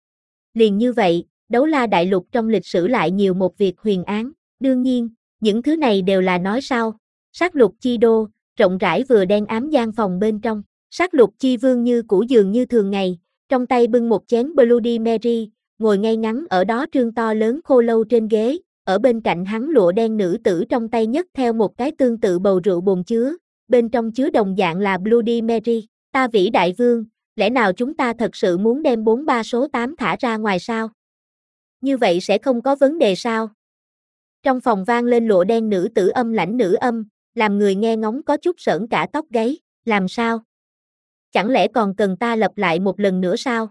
Liền như vậy, Đấu La Đại Lục trong lịch sử lại nhiều một việc huyền án, đương nhiên, những thứ này đều là nói sau. Sát lục chi đô, rộng rãi vừa đen ám gian phòng bên trong, sát lục chi vương như cũ dường như thường ngày, trong tay bưng một chén Bloody Mary, ngồi ngay ngắn ở đó trương to lớn khô lâu trên ghế, ở bên cạnh hắn lụa đen nữ tử trong tay nhấc theo một cái tương tự bầu rượu bồn chứa, bên trong chứa đồng dạng là Bloody Mary, ta vĩ đại vương, lẽ nào chúng ta thật sự muốn đem bốn ba số tám thả ra ngoài sao? Như vậy sẽ không có vấn đề sao? Trong phòng vang lên lụa đen nữ tử âm lãnh nữ âm, làm người nghe ngóng có chút sởn cả tóc gáy, làm sao? Chẳng lẽ còn cần ta lặp lại một lần nữa sao?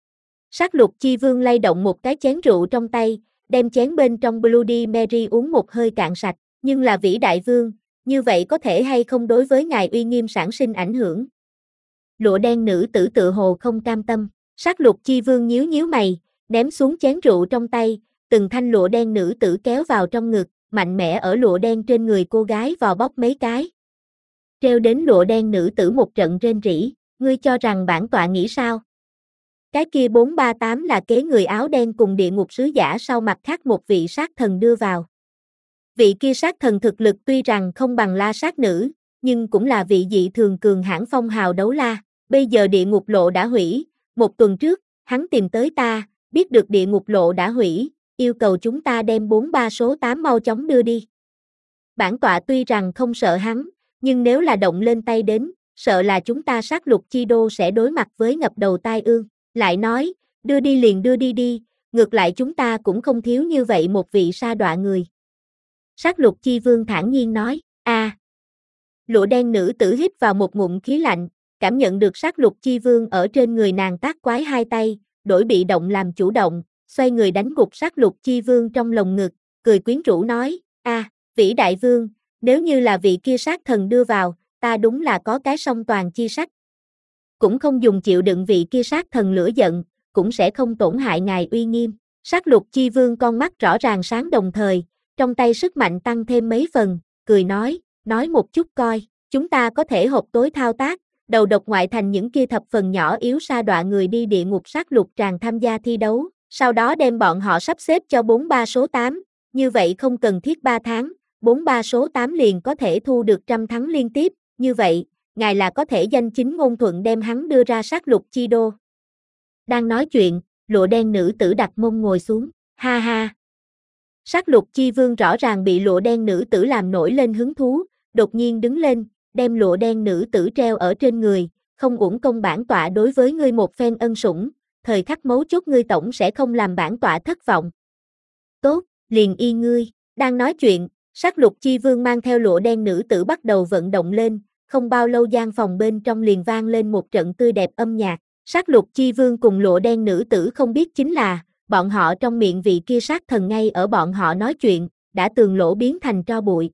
Sát lục chi vương lay động một cái chén rượu trong tay, đem chén bên trong Bloody Mary uống một hơi cạn sạch, nhưng là vĩ đại vương, như vậy có thể hay không đối với ngài uy nghiêm sản sinh ảnh hưởng? Lụa đen nữ tử tự hồ không cam tâm, sát lục chi vương nhíu nhíu mày, ném xuống chén rượu trong tay, từng thanh lụa đen nữ tử kéo vào trong ngực, mạnh mẽ ở lụa đen trên người cô gái vò bóc mấy cái. Treo đến lụa đen nữ tử một trận rên rỉ, ngươi cho rằng bản tọa nghĩ sao? Cái kia bốn ba tám là kế người áo đen cùng địa ngục sứ giả sau mặt khác một vị sát thần đưa vào. Vị kia sát thần thực lực tuy rằng không bằng La sát nữ, nhưng cũng là vị dị thường cường hãn phong hào đấu la, bây giờ địa ngục lộ đã hủy, một tuần trước, hắn tìm tới ta, biết được địa ngục lộ đã hủy, yêu cầu chúng ta đem bốn ba số tám mau chóng đưa đi. Bản tọa tuy rằng không sợ hắn, nhưng nếu là động lên tay đến, sợ là chúng ta sát lục chi đô sẽ đối mặt với ngập đầu tai ương. Lại nói, đưa đi liền đưa đi đi, ngược lại chúng ta cũng không thiếu như vậy một vị sa đọa người. Sát lục chi vương thản nhiên nói, a. À. Lụa đen nữ tử hít vào một ngụm khí lạnh, cảm nhận được sát lục chi vương ở trên người nàng tác quái hai tay, đổi bị động làm chủ động, xoay người đánh gục sát lục chi vương trong lồng ngực, cười quyến rũ nói, a, à, vĩ đại vương, nếu như là vị kia sát thần đưa vào, ta đúng là có cái song toàn chi sách. Cũng không dùng chịu đựng vị kia sát thần lửa giận, cũng sẽ không tổn hại ngài uy nghiêm. Sát lục chi vương con mắt rõ ràng sáng đồng thời, trong tay sức mạnh tăng thêm mấy phần, cười nói, nói một chút coi, chúng ta có thể hộp tối thao tác, đầu độc ngoại thành những kia thập phần nhỏ yếu sa đọa người đi địa ngục sát lục tràng tham gia thi đấu, sau đó đem bọn họ sắp xếp cho bốn ba số tám, như vậy không cần thiết ba tháng, bốn ba số tám liền có thể thu được trăm thắng liên tiếp, như vậy, ngài là có thể danh chính ngôn thuận đem hắn đưa ra sát lục chi đô. Đang nói chuyện, lụa đen nữ tử đặt mông ngồi xuống, ha ha. Sát lục chi vương rõ ràng bị lụa đen nữ tử làm nổi lên hứng thú, đột nhiên đứng lên, đem lụa đen nữ tử treo ở trên người, không uổng công bản tọa đối với ngươi một phen ân sủng, thời khắc mấu chốt ngươi tổng sẽ không làm bản tọa thất vọng. Tốt, liền y ngươi, đang nói chuyện, sát lục chi vương mang theo lụa đen nữ tử bắt đầu vận động lên, không bao lâu gian phòng bên trong liền vang lên một trận tươi đẹp âm nhạc, sát lục chi vương cùng lụa đen nữ tử không biết chính là, bọn họ trong miệng vị kia sát thần ngay ở bọn họ nói chuyện, đã tường lỗ biến thành tro bụi.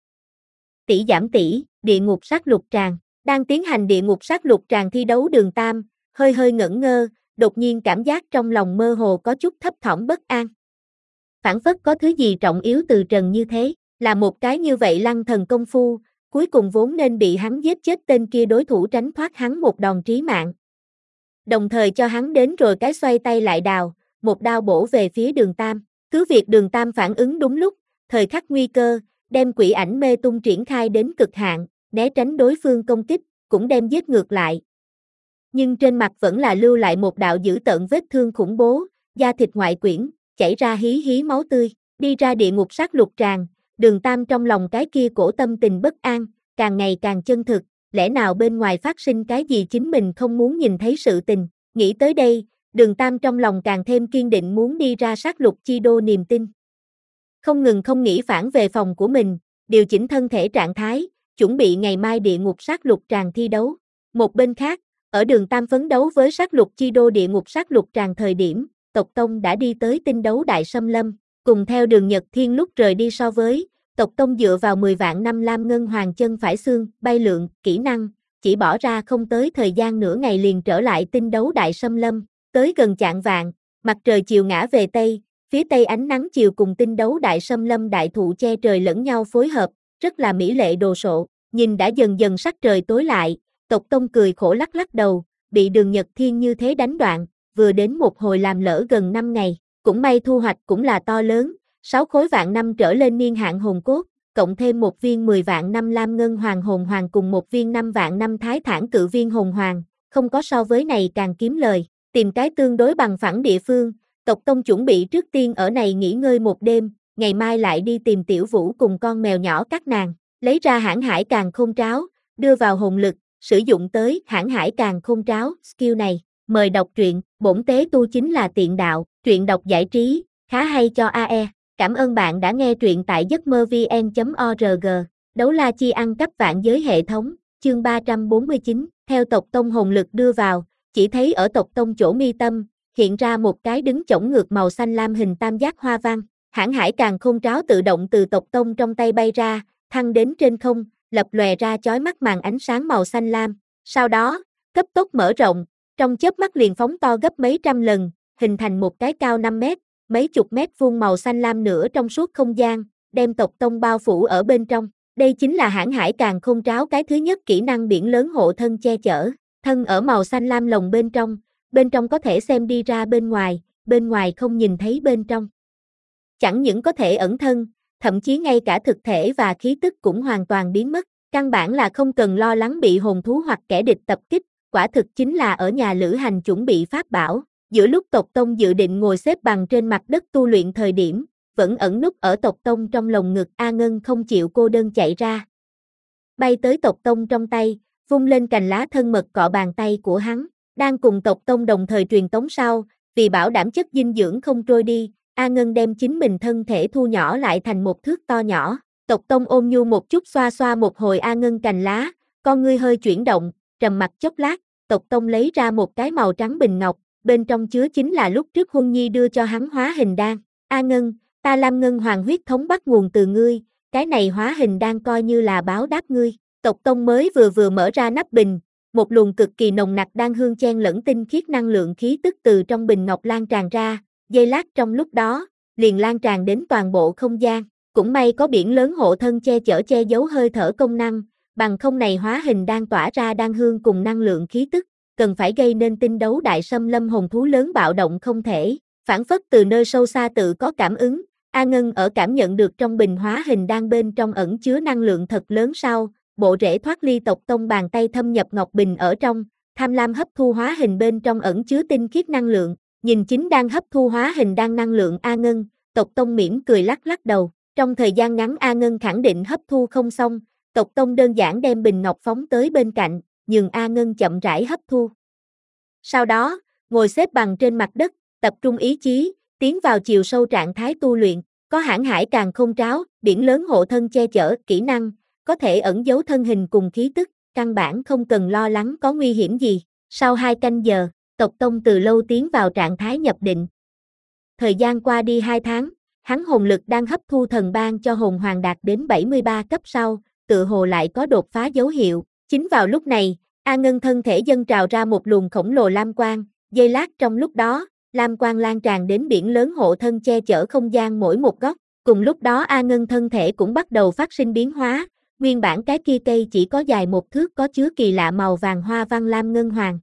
Tỷ giảm tỷ, địa ngục sát lục tràng, đang tiến hành địa ngục sát lục tràng thi đấu đường tam, hơi hơi ngẩn ngơ, đột nhiên cảm giác trong lòng mơ hồ có chút thấp thỏm bất an. Phản phất có thứ gì trọng yếu từ trần như thế, là một cái như vậy lăng thần công phu, cuối cùng vốn nên bị hắn giết chết tên kia đối thủ tránh thoát hắn một đòn trí mạng. Đồng thời cho hắn đến rồi cái xoay tay lại đào, một đao bổ về phía đường tam, cứ việc đường tam phản ứng đúng lúc, thời khắc nguy cơ, đem quỷ ảnh mê tung triển khai đến cực hạn, né tránh đối phương công kích, cũng đem giết ngược lại. Nhưng trên mặt vẫn là lưu lại một đạo dữ tợn vết thương khủng bố, da thịt ngoại quyển, chảy ra hí hí máu tươi, đi ra địa ngục sát lục tràng, đường tam trong lòng cái kia cổ tâm tình bất an, càng ngày càng chân thực, lẽ nào bên ngoài phát sinh cái gì chính mình không muốn nhìn thấy sự tình, nghĩ tới đây, Đường Tam trong lòng càng thêm kiên định muốn đi ra sát lục chi đô niềm tin. Không ngừng không nghĩ phản về phòng của mình, điều chỉnh thân thể trạng thái, chuẩn bị ngày mai địa ngục sát lục tràng thi đấu. Một bên khác, ở Đường Tam phấn đấu với sát lục chi đô địa ngục sát lục tràng thời điểm, tộc Tông đã đi tới tinh đấu đại xâm lâm, cùng theo Đường Nhật Thiên lúc rời đi so với, tộc Tông dựa vào mười vạn năm lam ngân hoàng chân phải xương, bay lượn, kỹ năng, chỉ bỏ ra không tới thời gian nửa ngày liền trở lại tinh đấu đại xâm lâm, tới gần chạng vạng, mặt trời chiều ngã về Tây, phía Tây ánh nắng chiều cùng tinh đấu đại xâm lâm đại thụ che trời lẫn nhau phối hợp, rất là mỹ lệ đồ sộ, nhìn đã dần dần sắc trời tối lại, tộc Tông cười khổ lắc lắc đầu, bị Đường Nhật Thiên như thế đánh đoạn, vừa đến một hồi làm lỡ gần năm ngày, cũng may thu hoạch cũng là to lớn, sáu khối vạn năm trở lên niên hạn hồn cốt, cộng thêm một viên mười vạn năm lam ngân hoàng hồn hoàng cùng một viên năm vạn năm thái thản cự viên hồn hoàng, không có so với này càng kiếm lời, tìm cái tương đối bằng phẳng địa phương, tộc Tông chuẩn bị trước tiên ở này nghỉ ngơi một đêm, ngày mai lại đi tìm Tiểu Vũ cùng con mèo nhỏ các nàng, lấy ra hãn hải càn khôn tráo, đưa vào hồn lực, sử dụng tới hãn hải càn khôn tráo, skill này, mời đọc truyện, bổn tế tu chính là tiện đạo, truyện đọc giải trí, khá hay cho a e, cảm ơn bạn đã nghe truyện tại giấc mơ vn chấm org, đấu la chi ăn cắp vạn giới hệ thống, chương ba trăm bốn mươi chín, theo tộc Tông hồn lực đưa vào, chỉ thấy ở tộc Tông chỗ mi tâm, hiện ra một cái đứng chổng ngược màu xanh lam hình tam giác hoa văn, hãn hải càn khôn tráo tự động từ tộc Tông trong tay bay ra, thăng đến trên không, lập lòe ra chói mắt màn ánh sáng màu xanh lam, sau đó, cấp tốc mở rộng, trong chớp mắt liền phóng to gấp mấy trăm lần, hình thành một cái cao năm mét, mấy chục mét vuông màu xanh lam nữa trong suốt không gian, đem tộc Tông bao phủ ở bên trong. Đây chính là hãn hải càn khôn tráo cái thứ nhất kỹ năng biển lớn hộ thân che chở, thân ở màu xanh lam lồng bên trong, bên trong có thể xem đi ra bên ngoài, bên ngoài không nhìn thấy bên trong. Chẳng những có thể ẩn thân, thậm chí ngay cả thực thể và khí tức cũng hoàn toàn biến mất, căn bản là không cần lo lắng bị hồn thú hoặc kẻ địch tập kích, quả thực chính là ở nhà lữ hành chuẩn bị pháp bảo. Giữa lúc tộc Tông dự định ngồi xếp bằng trên mặt đất tu luyện thời điểm, vẫn ẩn núp ở tộc Tông trong lồng ngực A Ngân không chịu cô đơn chạy ra. Bay tới tộc Tông trong tay, vung lên cành lá thân mật cọ bàn tay của hắn, đang cùng tộc Tông đồng thời truyền tống sau, vì bảo đảm chất dinh dưỡng không trôi đi, A Ngân đem chính mình thân thể thu nhỏ lại thành một thước to nhỏ, tộc Tông ôm nhu một chút xoa xoa một hồi A Ngân cành lá, con ngươi hơi chuyển động, trầm mặc chốc lát, tộc Tông lấy ra một cái màu trắng bình ngọc, bên trong chứa chính là lúc trước Huân Nhi đưa cho hắn hóa hình đan. A Ngân, ta Lam Ngân Hoàng huyết thống bắt nguồn từ ngươi, cái này hóa hình đan coi như là báo đáp ngươi. Tộc Tông mới vừa vừa mở ra nắp bình, một luồng cực kỳ nồng nặc đan hương chen lẫn tinh khiết năng lượng khí tức từ trong bình ngọc lan tràn ra, giây lát trong lúc đó, liền lan tràn đến toàn bộ không gian. Cũng may có biển lớn hộ thân che chở che giấu hơi thở công năng, bằng không này hóa hình đan tỏa ra đan hương cùng năng lượng khí tức, cần phải gây nên tinh đấu đại xâm lâm hồn thú lớn bạo động không thể. Phản phất từ nơi sâu xa tự có cảm ứng, A Ngân ở cảm nhận được trong bình hóa hình đan bên trong ẩn chứa năng lượng thật lớn sau, bộ rễ thoát ly tộc Tông bàn tay thâm nhập ngọc bình ở trong, tham lam hấp thu hóa hình bên trong ẩn chứa tinh khiết năng lượng, nhìn chính đang hấp thu hóa hình đan năng lượng A Ngân, tộc Tông mỉm cười lắc lắc đầu, trong thời gian ngắn A Ngân khẳng định hấp thu không xong, tộc Tông đơn giản đem bình ngọc phóng tới bên cạnh, nhường A Ngân chậm rãi hấp thu. Sau đó, ngồi xếp bằng trên mặt đất, tập trung ý chí, tiến vào chiều sâu trạng thái tu luyện, có hãn hải càn khôn tráo, biển lớn hộ thân che chở, kỹ năng, có thể ẩn giấu thân hình cùng khí tức, căn bản không cần lo lắng có nguy hiểm gì. Sau hai canh giờ, tộc Tông từ lâu tiến vào trạng thái nhập định. Thời gian qua đi hai tháng, hắn hồn lực đang hấp thu thần ban cho hồn hoàng đạt đến bảy mươi ba cấp sau, tự hồ lại có đột phá dấu hiệu. Chính vào lúc này, A Ngân thân thể dâng trào ra một luồng khổng lồ lam quang, giây lát trong lúc đó, lam quang lan tràn đến biển lớn hộ thân che chở không gian mỗi một góc. Cùng lúc đó A Ngân thân thể cũng bắt đầu phát sinh biến hóa, nguyên bản cái kia cây chỉ có dài một thước có chứa kỳ lạ màu vàng hoa văn lam ngân hoàng,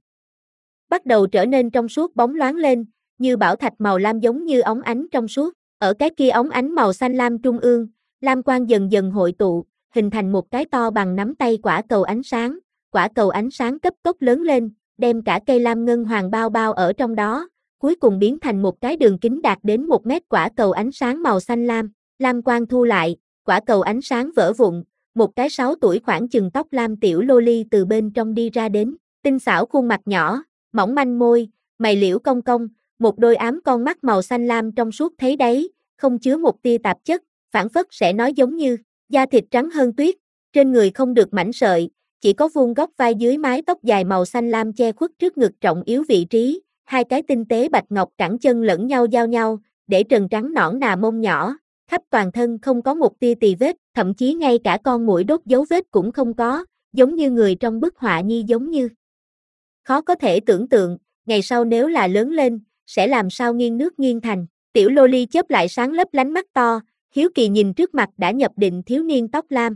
bắt đầu trở nên trong suốt bóng loáng lên, như bảo thạch màu lam giống như óng ánh trong suốt. Ở cái kia óng ánh màu xanh lam trung ương, lam quang dần dần hội tụ, hình thành một cái to bằng nắm tay quả cầu ánh sáng. Quả cầu ánh sáng cấp tốc lớn lên, đem cả cây lam ngân hoàng bao bao ở trong đó, cuối cùng biến thành một cái đường kính đạt đến một mét quả cầu ánh sáng màu xanh lam. Lam quang thu lại, quả cầu ánh sáng vỡ vụn, một cái sáu tuổi khoảng chừng tóc lam tiểu loli từ bên trong đi ra đến, tinh xảo khuôn mặt nhỏ, mỏng manh môi, mày liễu cong cong, một đôi ám con mắt màu xanh lam trong suốt thấy đáy, không chứa một tia tạp chất, phảng phất sẽ nói giống như, da thịt trắng hơn tuyết, trên người không được mảnh sợi, chỉ có vuông góc vai dưới mái tóc dài màu xanh lam che khuất trước ngực trọng yếu vị trí, hai cái tinh tế bạch ngọc cẳng chân lẫn nhau giao nhau, để trần trắng nõn nà mông nhỏ, khắp toàn thân không có một tia tì vết, thậm chí ngay cả con muỗi đốt dấu vết cũng không có, giống như người trong bức họa nhi giống như. Khó có thể tưởng tượng, ngày sau nếu là lớn lên, sẽ làm sao nghiêng nước nghiêng thành. Tiểu loli chớp lại sáng lấp lánh mắt to, hiếu kỳ nhìn trước mặt đã nhập định thiếu niên tóc lam.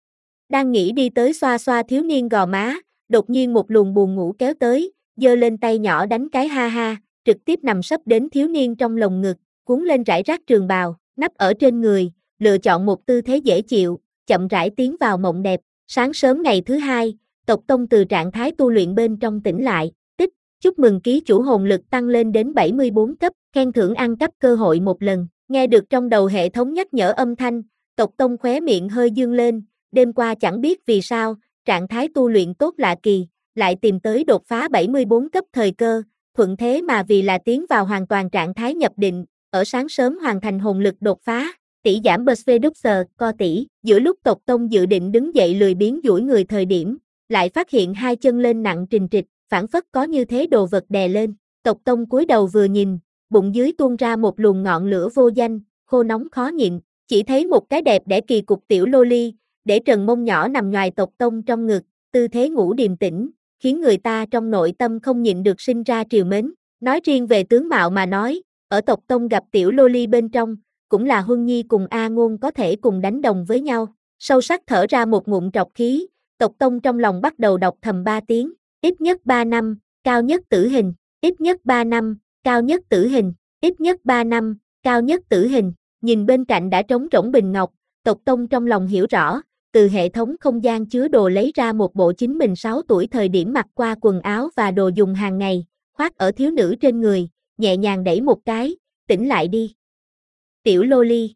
Đang nghĩ đi tới xoa xoa thiếu niên gò má, đột nhiên một luồng buồn ngủ kéo tới, giơ lên tay nhỏ đánh cái ha ha, trực tiếp nằm sấp đến thiếu niên trong lồng ngực, cuốn lên rải rác trường bào, nắp ở trên người, lựa chọn một tư thế dễ chịu, chậm rãi tiến vào mộng đẹp. Sáng sớm ngày thứ hai, Tộc Tông từ trạng thái tu luyện bên trong tỉnh lại, tích, chúc mừng ký chủ hồn lực tăng lên đến bảy mươi bốn cấp, khen thưởng ăn cắp cơ hội một lần. Nghe được trong đầu hệ thống nhắc nhở âm thanh, Tộc Tông khóe miệng hơi dương lên, đêm qua chẳng biết vì sao, trạng thái tu luyện tốt lạ kỳ, lại tìm tới đột phá bảy mươi bốn cấp thời cơ, thuận thế mà vì là tiến vào hoàn toàn trạng thái nhập định, ở sáng sớm hoàn thành hồn lực đột phá. Tỷ giảm Bsvedupser, co tỷ, giữa lúc Tộc Tông dự định đứng dậy lười biếng duỗi người thời điểm, lại phát hiện hai chân lên nặng trình trịch, phảng phất có như thế đồ vật đè lên. Tộc Tông cúi đầu vừa nhìn, bụng dưới tuôn ra một luồng ngọn lửa vô danh, khô nóng khó nhịn, chỉ thấy một cái đẹp đẽ kỳ cục tiểu loli, để trần mông nhỏ nằm nhoài Tộc Tông trong ngực, tư thế ngủ điềm tĩnh, khiến người ta trong nội tâm không nhịn được sinh ra trìu mến. Nói riêng về tướng mạo mà nói, ở Tộc Tông gặp tiểu loli bên trong, cũng là Huân Nhi cùng A Ngôn có thể cùng đánh đồng với nhau. Sâu sắc thở ra một ngụm trọc khí, Tộc Tông trong lòng bắt đầu đọc thầm ba tiếng, ít nhất ba năm, cao nhất tử hình, ít nhất ba năm, cao nhất tử hình, ít nhất ba năm, cao nhất tử hình. Nhìn bên cạnh đã trống rỗng bình ngọc, Tộc Tông trong lòng hiểu rõ, từ hệ thống không gian chứa đồ lấy ra một bộ chính mình sáu tuổi thời điểm mặc qua quần áo và đồ dùng hàng ngày, khoác ở thiếu nữ trên người, nhẹ nhàng đẩy một cái, tỉnh lại đi. Tiểu loli.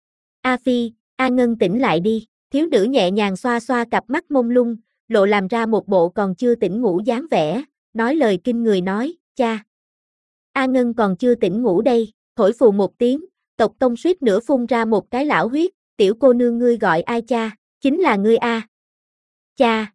A Phi, A Ngân tỉnh lại đi, thiếu nữ nhẹ nhàng xoa xoa cặp mắt mông lung, lộ làm ra một bộ còn chưa tỉnh ngủ dáng vẻ, nói lời kinh người nói, cha. A Ngân còn chưa tỉnh ngủ đây, thổi phù một tiếng, Tộc Tông suýt nữa phun ra một cái lão huyết, tiểu cô nương ngươi gọi ai cha, chính là ngươi a. Cha.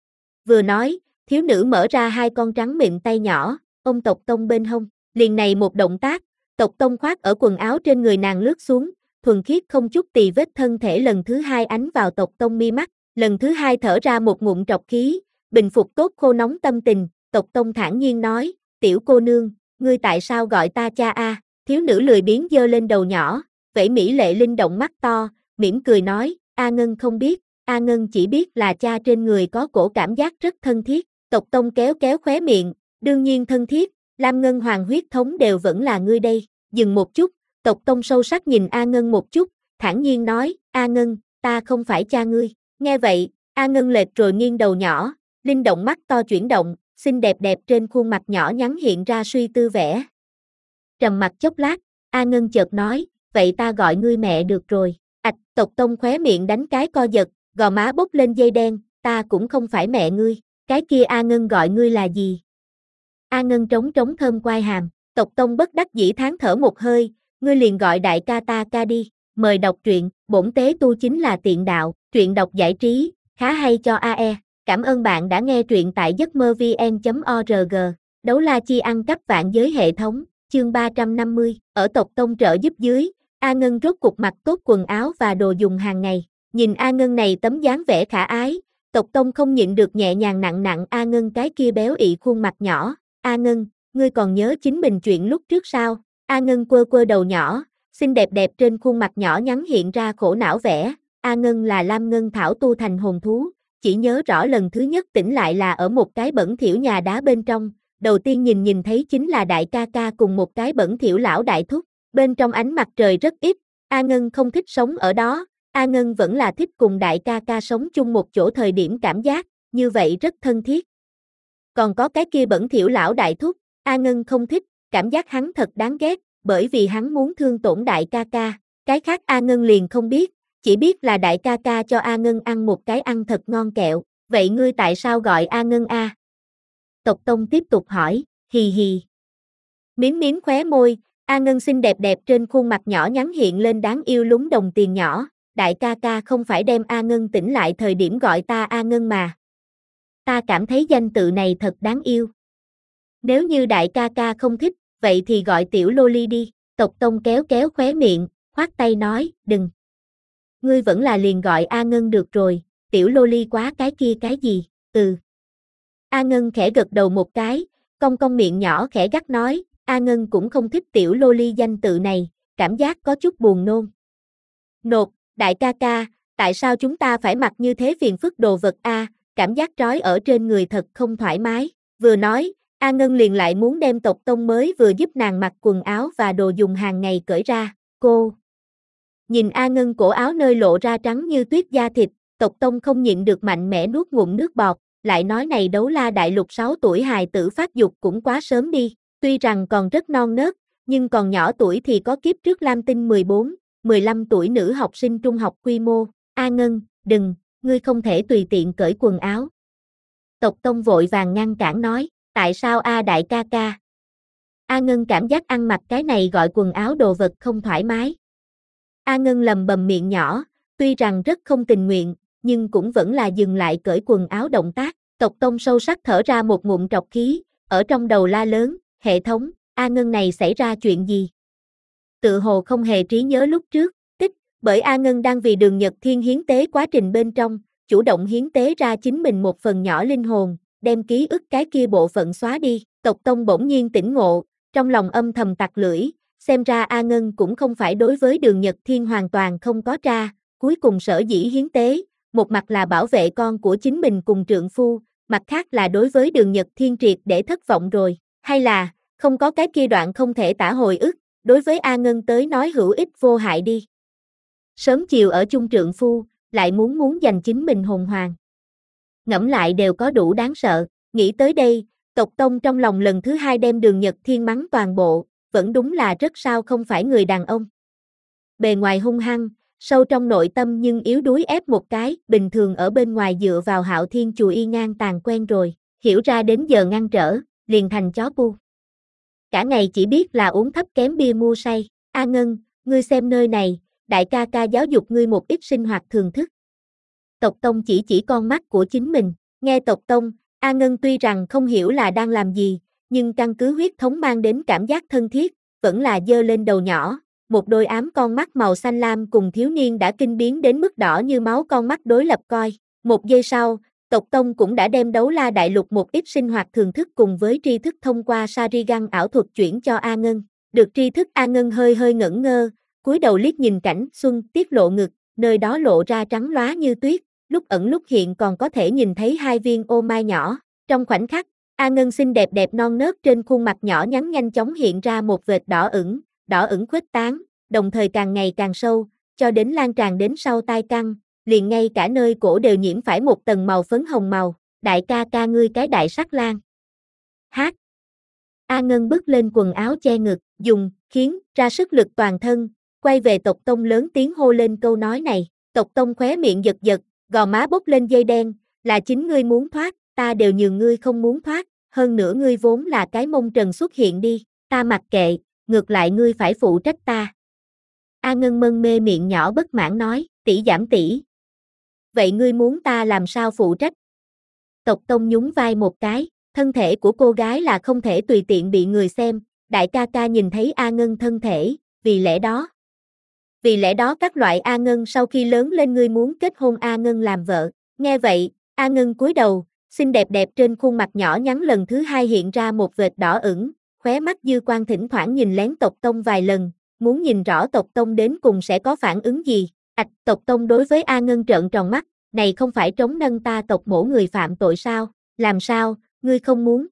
Vừa nói, thiếu nữ mở ra hai con trắng mịn tay nhỏ, ôm Tộc Tông bên hông, liền này một động tác, Tộc Tông khoác ở quần áo trên người nàng lướt xuống, thuần khiết không chút tì vết thân thể lần thứ hai ánh vào Tộc Tông mi mắt, lần thứ hai thở ra một ngụm trọc khí, bình phục tốt khô nóng tâm tình, Tộc Tông thản nhiên nói, tiểu cô nương, ngươi tại sao gọi ta cha a? Thiếu nữ lười biếng giơ lên đầu nhỏ, vẫy mỹ lệ linh động mắt to, mỉm cười nói, A Ngân không biết, A Ngân chỉ biết là cha trên người có cổ cảm giác rất thân thiết. Tộc Tông kéo kéo khóe miệng, đương nhiên thân thiết, Lam Ngân Hoàng huyết thống đều vẫn là ngươi đây. Dừng một chút, Tộc Tông sâu sắc nhìn A Ngân một chút, thản nhiên nói, A Ngân, ta không phải cha ngươi. Nghe vậy, A Ngân lệch rồi nghiêng đầu nhỏ, linh động mắt to chuyển động, xinh đẹp đẹp trên khuôn mặt nhỏ nhắn hiện ra suy tư vẻ. Trầm mặt chốc lát, A Ngân chợt nói, vậy ta gọi ngươi mẹ được rồi. Ạch, Tộc Tông khóe miệng đánh cái co giật, gò má bốc lên dây đen, ta cũng không phải mẹ ngươi, cái kia A Ngân gọi ngươi là gì? A Ngân trống trống thơm quai hàm, Tộc Tông bất đắc dĩ tháng thở một hơi, ngươi liền gọi đại ca ta ca đi, mời đọc truyện, bổn tế tu chính là tiện đạo, truyện đọc giải trí, khá hay cho a e, cảm ơn bạn đã nghe truyện tại giấc mơ vn chấm org, đấu la chi ăn cắp vạn giới hệ thống, chương ba trăm năm mươi, ở Tộc Tông trợ giúp dưới, A Ngân rốt cục mặc tốt quần áo và đồ dùng hàng ngày, nhìn A Ngân này tấm dáng vẻ khả ái, Tộc Tông không nhịn được nhẹ nhàng nặng nặng A Ngân cái kia béo ị khuôn mặt nhỏ, A Ngân, ngươi còn nhớ chính mình chuyện lúc trước sao? A Ngân quơ quơ đầu nhỏ, xinh đẹp đẹp trên khuôn mặt nhỏ nhắn hiện ra khổ não vẻ, A Ngân là Lam Ngân Thảo tu thành hồn thú, chỉ nhớ rõ lần thứ nhất tỉnh lại là ở một cái bẩn thỉu nhà đá bên trong, đầu tiên nhìn nhìn thấy chính là đại ca ca cùng một cái bẩn thỉu lão đại thúc, bên trong ánh mặt trời rất ít, A Ngân không thích sống ở đó, A Ngân vẫn là thích cùng đại ca ca sống chung một chỗ thời điểm cảm giác, như vậy rất thân thiết. Còn có cái kia bẩn thỉu lão đại thúc, A Ngân không thích, cảm giác hắn thật đáng ghét, bởi vì hắn muốn thương tổn đại ca ca, cái khác A Ngân liền không biết, chỉ biết là đại ca ca cho A Ngân ăn một cái ăn thật ngon kẹo, vậy ngươi tại sao gọi A Ngân a? Tộc Tông tiếp tục hỏi, hì hì. Miếm miếm khóe môi, A Ngân xinh đẹp đẹp trên khuôn mặt nhỏ nhắn hiện lên đáng yêu lúng đồng tiền nhỏ, đại ca ca không phải đem A Ngân tỉnh lại thời điểm gọi ta A Ngân mà. Ta cảm thấy danh tự này thật đáng yêu. Nếu như đại ca ca không thích, vậy thì gọi tiểu Loli đi, Tộc Tông kéo kéo khóe miệng, khoát tay nói, đừng. Ngươi vẫn là liền gọi A Ngân được rồi, tiểu Loli quá cái kia cái gì, ừ. A Ngân khẽ gật đầu một cái, cong cong miệng nhỏ khẽ gắt nói, A Ngân cũng không thích tiểu Loli danh tự này, cảm giác có chút buồn nôn. Nột, đại ca ca, tại sao chúng ta phải mặc như thế phiền phức đồ vật a, cảm giác trói ở trên người thật không thoải mái, vừa nói, A Ngân liền lại muốn đem Tộc Tông mới vừa giúp nàng mặc quần áo và đồ dùng hàng ngày cởi ra, cô. Nhìn A Ngân cổ áo nơi lộ ra trắng như tuyết da thịt, Tộc Tông không nhịn được mạnh mẽ nuốt ngụm nước bọt, lại nói này Đấu La đại lục sáu tuổi hài tử phát dục cũng quá sớm đi, tuy rằng còn rất non nớt, nhưng còn nhỏ tuổi thì có kiếp trước Lam Tinh mười bốn, mười lăm tuổi nữ học sinh trung học quy mô, A Ngân, đừng, ngươi không thể tùy tiện cởi quần áo. Tộc Tông vội vàng ngăn cản nói, tại sao A đại ca ca? A Ngân cảm giác ăn mặc cái này gọi quần áo đồ vật không thoải mái. A Ngân lầm bầm miệng nhỏ, tuy rằng rất không tình nguyện, nhưng cũng vẫn là dừng lại cởi quần áo động tác. Tộc Tông sâu sắc thở ra một ngụm trọc khí, ở trong đầu la lớn, hệ thống, A Ngân này xảy ra chuyện gì? Tự hồ không hề trí nhớ lúc trước, tích, bởi A Ngân đang vì Đường Nhật Thiên hiến tế quá trình bên trong, chủ động hiến tế ra chính mình một phần nhỏ linh hồn, đem ký ức cái kia bộ phận xóa đi. Tộc Tông bỗng nhiên tỉnh ngộ, trong lòng âm thầm tặc lưỡi, xem ra A Ngân cũng không phải đối với Đường Nhật Thiên hoàn toàn không có tra, cuối cùng sở dĩ hiến tế, một mặt là bảo vệ con của chính mình cùng trượng phu, mặt khác là đối với Đường Nhật Thiên triệt để thất vọng rồi, hay là, không có cái kia đoạn không thể tả hồi ức, đối với A Ngân tới nói hữu ích vô hại đi. Sớm chiều ở chung trượng phu, lại muốn muốn giành chính mình hồn hoàng. Ngẫm lại đều có đủ đáng sợ, nghĩ tới đây, Tộc Tông trong lòng lần thứ hai đem Đường Nhật Thiên mắng toàn bộ, vẫn đúng là rất sao không phải người đàn ông. Bề ngoài hung hăng, sâu trong nội tâm nhưng yếu đuối ép một cái, bình thường ở bên ngoài dựa vào Hạo Thiên chùi y ngang tàn quen rồi, hiểu ra đến giờ ngăn trở, liền thành chó bu. Cả ngày chỉ biết là uống thấp kém bia mua say, A Ngân, ngươi xem nơi này, đại ca ca giáo dục ngươi một ít sinh hoạt thường thức. Tộc Tông chỉ chỉ con mắt của chính mình, nghe Tộc Tông, A Ngân tuy rằng không hiểu là đang làm gì, nhưng căn cứ huyết thống mang đến cảm giác thân thiết, vẫn là giơ lên đầu nhỏ, một đôi ám con mắt màu xanh lam cùng thiếu niên đã kinh biến đến mức đỏ như máu con mắt đối lập coi. Một giây sau, Tộc Tông cũng đã đem Đấu La đại lục một ít sinh hoạt thường thức cùng với tri thức thông qua Sharingan ảo thuật chuyển cho A Ngân. Được tri thức A Ngân hơi hơi ngẩn ngơ, cúi đầu liếc nhìn cảnh xuân tiết lộ ngực, nơi đó lộ ra trắng lóa như tuyết, lúc ẩn lúc hiện còn có thể nhìn thấy hai viên ô mai nhỏ. Trong khoảnh khắc, A Ngân xinh đẹp đẹp non nớt trên khuôn mặt nhỏ nhắn nhanh chóng hiện ra một vệt đỏ ửng, đỏ ửng khuếch tán, đồng thời càng ngày càng sâu, cho đến lan tràn đến sau tai căng, liền ngay cả nơi cổ đều nhiễm phải một tầng màu phấn hồng màu, đại ca ca ngươi cái đại sắc lang. Hát. A Ngân bước lên quần áo che ngực, dùng, khiến, ra sức lực toàn thân, quay về Tộc Tông lớn tiếng hô lên câu nói này, Tộc Tông khóe miệng giật giật, gò má bốc lên dây đen, là chính ngươi muốn thoát, ta đều nhường ngươi không muốn thoát, hơn nữa ngươi vốn là cái mông trần xuất hiện đi, ta mặc kệ, ngược lại ngươi phải phụ trách ta. A Ngân mân mê miệng nhỏ bất mãn nói, tỷ giảm tỷ. Vậy ngươi muốn ta làm sao phụ trách? Tộc Tông nhún vai một cái, thân thể của cô gái là không thể tùy tiện bị người xem, đại ca ca nhìn thấy A Ngân thân thể, vì lẽ đó. Vì lẽ đó các loại A Ngân sau khi lớn lên ngươi muốn kết hôn A Ngân làm vợ, nghe vậy, A Ngân cúi đầu, xinh đẹp đẹp trên khuôn mặt nhỏ nhắn lần thứ hai hiện ra một vệt đỏ ửng, khóe mắt dư quang thỉnh thoảng nhìn lén Tộc Tông vài lần, muốn nhìn rõ Tộc Tông đến cùng sẽ có phản ứng gì. Ạch, Tộc Tông đối với A Ngân trợn tròn mắt, này không phải trống nâng ta tộc mổ người phạm tội sao, làm sao, ngươi không muốn.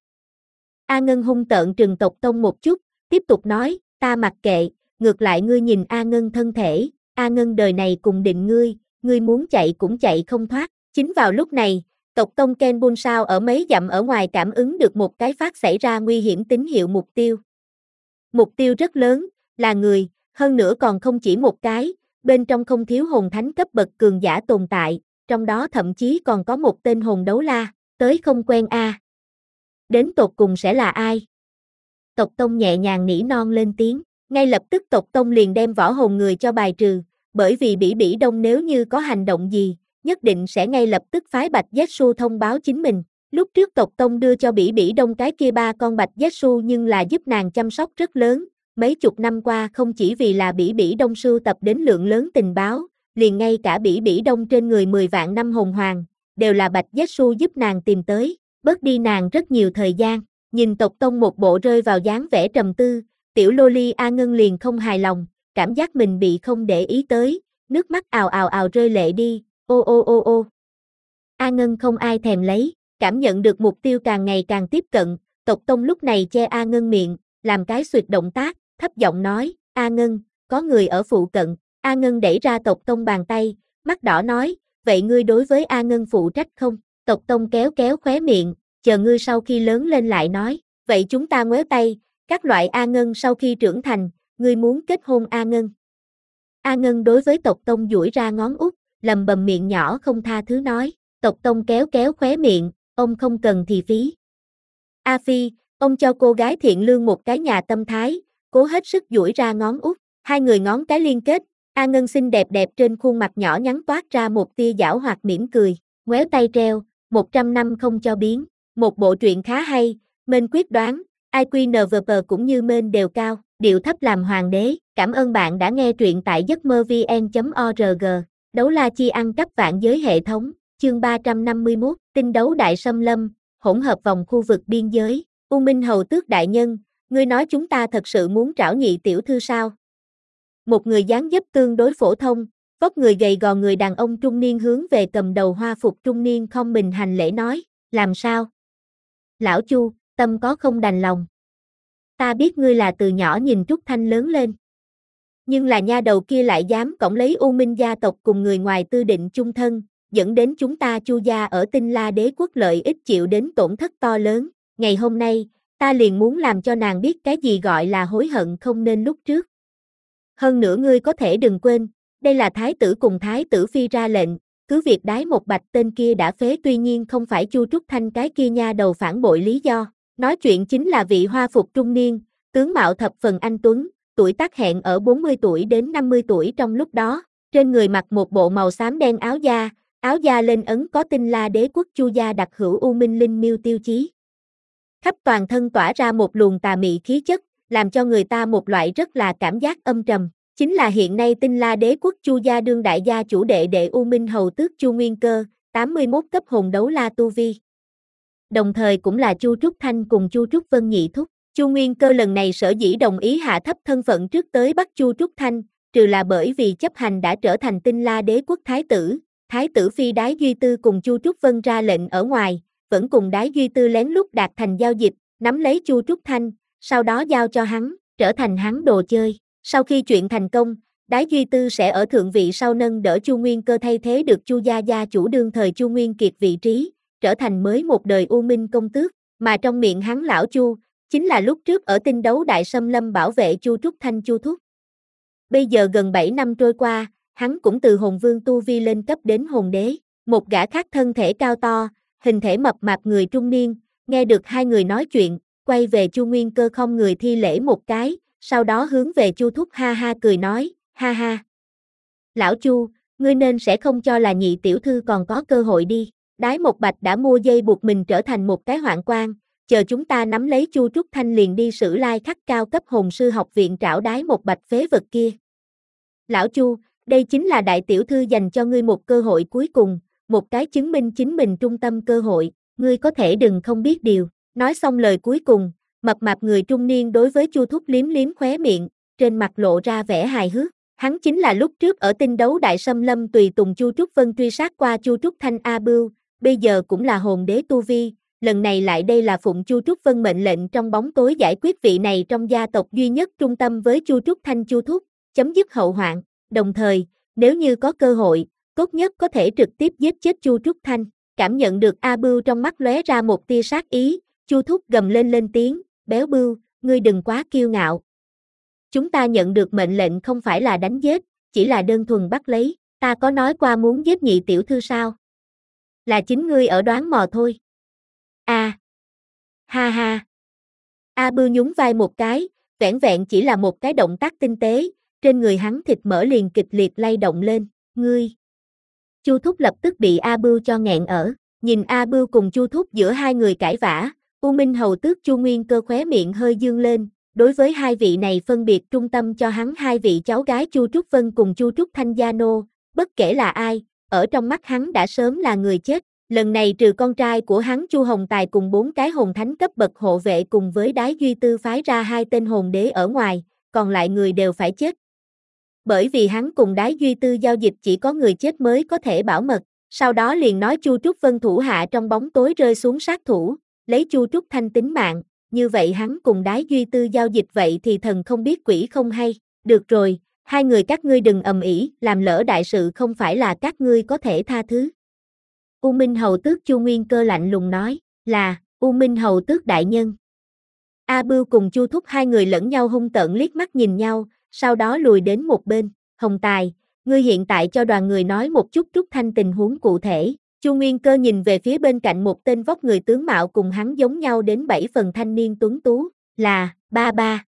A Ngân hung tợn trừng Tộc Tông một chút, tiếp tục nói, ta mặc kệ, ngược lại ngươi nhìn A Ngân thân thể, A Ngân đời này cùng định ngươi, ngươi muốn chạy cũng chạy không thoát. Chính vào lúc này, Tộc Tông Ken Bun Sao ở mấy dặm ở ngoài cảm ứng được một cái phát xảy ra nguy hiểm tín hiệu mục tiêu. Mục tiêu rất lớn, là người, hơn nữa còn không chỉ một cái, bên trong không thiếu hồn thánh cấp bậc cường giả tồn tại, trong đó thậm chí còn có một tên hồn đấu la, tới không quen a. À. Đến tột cùng sẽ là ai? Tộc Tông nhẹ nhàng nỉ non lên tiếng, ngay lập tức Tộc Tông liền đem võ hồn người cho bài trừ, bởi vì Bỉ Bỉ Đông nếu như có hành động gì, nhất định sẽ ngay lập tức phái Bạch Zetsu thông báo chính mình. Lúc trước Tộc Tông đưa cho Bỉ Bỉ Đông cái kia ba con Bạch Zetsu nhưng là giúp nàng chăm sóc rất lớn, mấy chục năm qua không chỉ vì là Bỉ Bỉ Đông sưu tập đến lượng lớn tình báo, liền ngay cả Bỉ Bỉ Đông trên người mười vạn năm hồn hoàng, đều là Bạch Zetsu giúp nàng tìm tới, bớt đi nàng rất nhiều thời gian. Nhìn Tộc Tông một bộ rơi vào dáng vẻ trầm tư, tiểu loli A Ngân liền không hài lòng, cảm giác mình bị không để ý tới, nước mắt ào ào ào rơi lệ đi, ô ô ô ô. A Ngân không ai thèm lấy, cảm nhận được mục tiêu càng ngày càng tiếp cận, Tộc Tông lúc này che A Ngân miệng, làm cái xuyệt động tác, thấp giọng nói, A Ngân, có người ở phụ cận. A Ngân đẩy ra Tộc Tông bàn tay, mắt đỏ nói, vậy ngươi đối với A Ngân phụ trách không? Tộc Tông kéo kéo khóe miệng, chờ ngươi sau khi lớn lên lại nói, vậy chúng ta ngoéo tay, các loại A Ngân sau khi trưởng thành, ngươi muốn kết hôn A Ngân. A Ngân đối với Tộc Tông duỗi ra ngón út, lầm bầm miệng nhỏ không tha thứ nói, Tộc Tông kéo kéo khóe miệng, ông không cần thì phí. A Phi, ông cho cô gái thiện lương một cái nhà tâm thái, cố hết sức duỗi ra ngón út, hai người ngón cái liên kết, A Ngân xinh đẹp đẹp trên khuôn mặt nhỏ nhắn toát ra một tia giảo hoạt mỉm cười, ngoéo tay treo, một trăm năm không cho biến. Một bộ truyện khá hay, Mên quyết đoán, i kiu en vê pê cũng như Mên đều cao, điệu thấp làm hoàng đế. Cảm ơn bạn đã nghe truyện tại giấc mơ vn chấm org. Đấu la chi ăn cắp vạn giới hệ thống, chương ba trăm năm mươi mốt, tinh đấu đại xâm lâm, hỗn hợp vòng khu vực biên giới. U Minh Hầu Tước đại nhân, ngươi nói chúng ta thật sự muốn trảo nhị tiểu thư sao? Một người dáng dấp tương đối phổ thông, vóc người gầy gò người đàn ông trung niên hướng về cầm đầu hoa phục trung niên không mình hành lễ nói, làm sao? Lão Chu, tâm có không đành lòng. Ta biết ngươi là từ nhỏ nhìn Trúc Thanh lớn lên. Nhưng là nha đầu kia lại dám cõng lấy U Minh gia tộc cùng người ngoài tư định chung thân, dẫn đến chúng ta Chu gia ở Tinh La Đế quốc lợi ích chịu đến tổn thất to lớn. Ngày hôm nay, ta liền muốn làm cho nàng biết cái gì gọi là hối hận không nên lúc trước. Hơn nữa ngươi có thể đừng quên, đây là thái tử cùng thái tử phi ra lệnh, cứ việc đái một bạch tên kia đã phế tuy nhiên không phải Chu Trúc Thanh cái kia nha đầu phản bội lý do. Nói chuyện chính là vị hoa phục trung niên, tướng mạo thập phần anh tuấn, tuổi tác hẹn ở bốn mươi tuổi đến năm mươi tuổi trong lúc đó, trên người mặc một bộ màu xám đen áo da, áo da lên ấn có Tinh La Đế quốc Chu gia đặc hữu U Minh Linh miêu tiêu chí. Khắp toàn thân tỏa ra một luồng tà mị khí chất, làm cho người ta một loại rất là cảm giác âm trầm. Chính là hiện nay Tinh La Đế quốc Chu gia đương đại gia chủ đệ đệ U Minh Hầu Tước Chu Nguyên Cơ, tám mươi mốt cấp hồn đấu la tu vi. Đồng thời cũng là Chu Trúc Thanh cùng Chu Trúc Vân nhị thúc. Chu Nguyên Cơ lần này sở dĩ đồng ý hạ thấp thân phận trước tới bắt Chu Trúc Thanh, trừ là bởi vì chấp hành đã trở thành Tinh La Đế quốc thái tử, thái tử phi Đái Duy Tư cùng Chu Trúc Vân ra lệnh ở ngoài, vẫn cùng Đái Duy Tư lén lút đạt thành giao dịch, nắm lấy Chu Trúc Thanh, sau đó giao cho hắn, trở thành hắn đồ chơi. Sau khi chuyện thành công, Đái Duy Tư sẽ ở thượng vị sau nâng đỡ Chu Nguyên Cơ thay thế được Chu gia gia chủ đương thời Chu Nguyên Kiệt vị trí, trở thành mới một đời U Minh công tước, mà trong miệng hắn lão Chu, chính là lúc trước ở tinh đấu đại xâm lâm bảo vệ Chu Trúc Thanh Chu thúc. Bây giờ gần bảy năm trôi qua, hắn cũng từ hồn vương tu vi lên cấp đến hồn đế, một gã khác thân thể cao to, hình thể mập mạp người trung niên, nghe được hai người nói chuyện, quay về Chu Nguyên Cơ không người thi lễ một cái, sau đó hướng về Chu thúc ha ha cười nói, ha ha. Lão Chu, ngươi nên sẽ không cho là nhị tiểu thư còn có cơ hội đi. Đái Một Bạch đã mua dây buộc mình trở thành một cái hoạn quan, chờ chúng ta nắm lấy Chu Trúc Thanh liền đi Sử Lai Khắc cao cấp hồn sư học viện trảo Đái Một Bạch phế vật kia. Lão Chu, đây chính là đại tiểu thư dành cho ngươi một cơ hội cuối cùng, một cái chứng minh chính mình trung tâm cơ hội, ngươi có thể đừng không biết điều. Nói xong lời cuối cùng, mập mạp người trung niên đối với Chu thúc liếm liếm khóe miệng, trên mặt lộ ra vẻ hài hước. Hắn chính là lúc trước ở tinh đấu đại xâm lâm tùy tùng Chu Trúc Vân truy sát qua Chu Trúc Thanh A Bưu, bây giờ cũng là hồn đế tu vi, lần này lại đây là phụng Chu Trúc Vân mệnh lệnh trong bóng tối giải quyết vị này trong gia tộc duy nhất trung tâm với Chu Trúc Thanh Chu thúc, chấm dứt hậu hoạn, đồng thời, nếu như có cơ hội, tốt nhất có thể trực tiếp giết chết Chu Trúc Thanh. Cảm nhận được A Bưu trong mắt lóe ra một tia sát ý, Chu thúc gầm lên lên tiếng, béo Bưu, ngươi đừng quá kiêu ngạo. Chúng ta nhận được mệnh lệnh không phải là đánh giết, chỉ là đơn thuần bắt lấy, ta có nói qua muốn giết nhị tiểu thư sao? Là chính ngươi ở đoán mò thôi. A. À. Ha ha. A Bưu nhún vai một cái, vẻn vẹn chỉ là một cái động tác tinh tế, trên người hắn thịt mỡ liền kịch liệt lay động lên, ngươi. Chu Thúc lập tức bị A Bưu cho nghẹn ở, nhìn A Bưu cùng Chu Thúc giữa hai người cãi vã, U Minh Hầu Tước Chu Nguyên Cơ khóe miệng hơi dương lên, đối với hai vị này phân biệt trung tâm cho hắn hai vị cháu gái Chu Trúc Vân cùng Chu Trúc Thanh Gia Nô, bất kể là ai, ở trong mắt hắn đã sớm là người chết. Lần này trừ con trai của hắn Chu Hồng Tài cùng bốn cái hồn thánh cấp bậc hộ vệ cùng với Đái Duy Tư phái ra hai tên hồn đế ở ngoài, còn lại người đều phải chết. Bởi vì hắn cùng Đái Duy Tư giao dịch chỉ có người chết mới có thể bảo mật, sau đó liền nói Chu Trúc Vân thủ hạ trong bóng tối rơi xuống sát thủ, lấy Chu Trúc Thanh tính mạng, như vậy hắn cùng Đái Duy Tư giao dịch vậy thì thần không biết quỷ không hay, được rồi, hai người các ngươi đừng ầm ĩ, làm lỡ đại sự không phải là các ngươi có thể tha thứ. U Minh Hầu Tước Chu Nguyên Cơ lạnh lùng nói, là, U Minh Hầu Tước đại nhân. A Bưu cùng Chu Thúc hai người lẫn nhau hung tợn liếc mắt nhìn nhau, sau đó lùi đến một bên, Hồng Tài, ngươi hiện tại cho đoàn người nói một chút Trúc Thanh tình huống cụ thể. Chu Nguyên Cơ nhìn về phía bên cạnh một tên vóc người tướng mạo cùng hắn giống nhau đến bảy phần thanh niên tuấn tú, là, ba ba.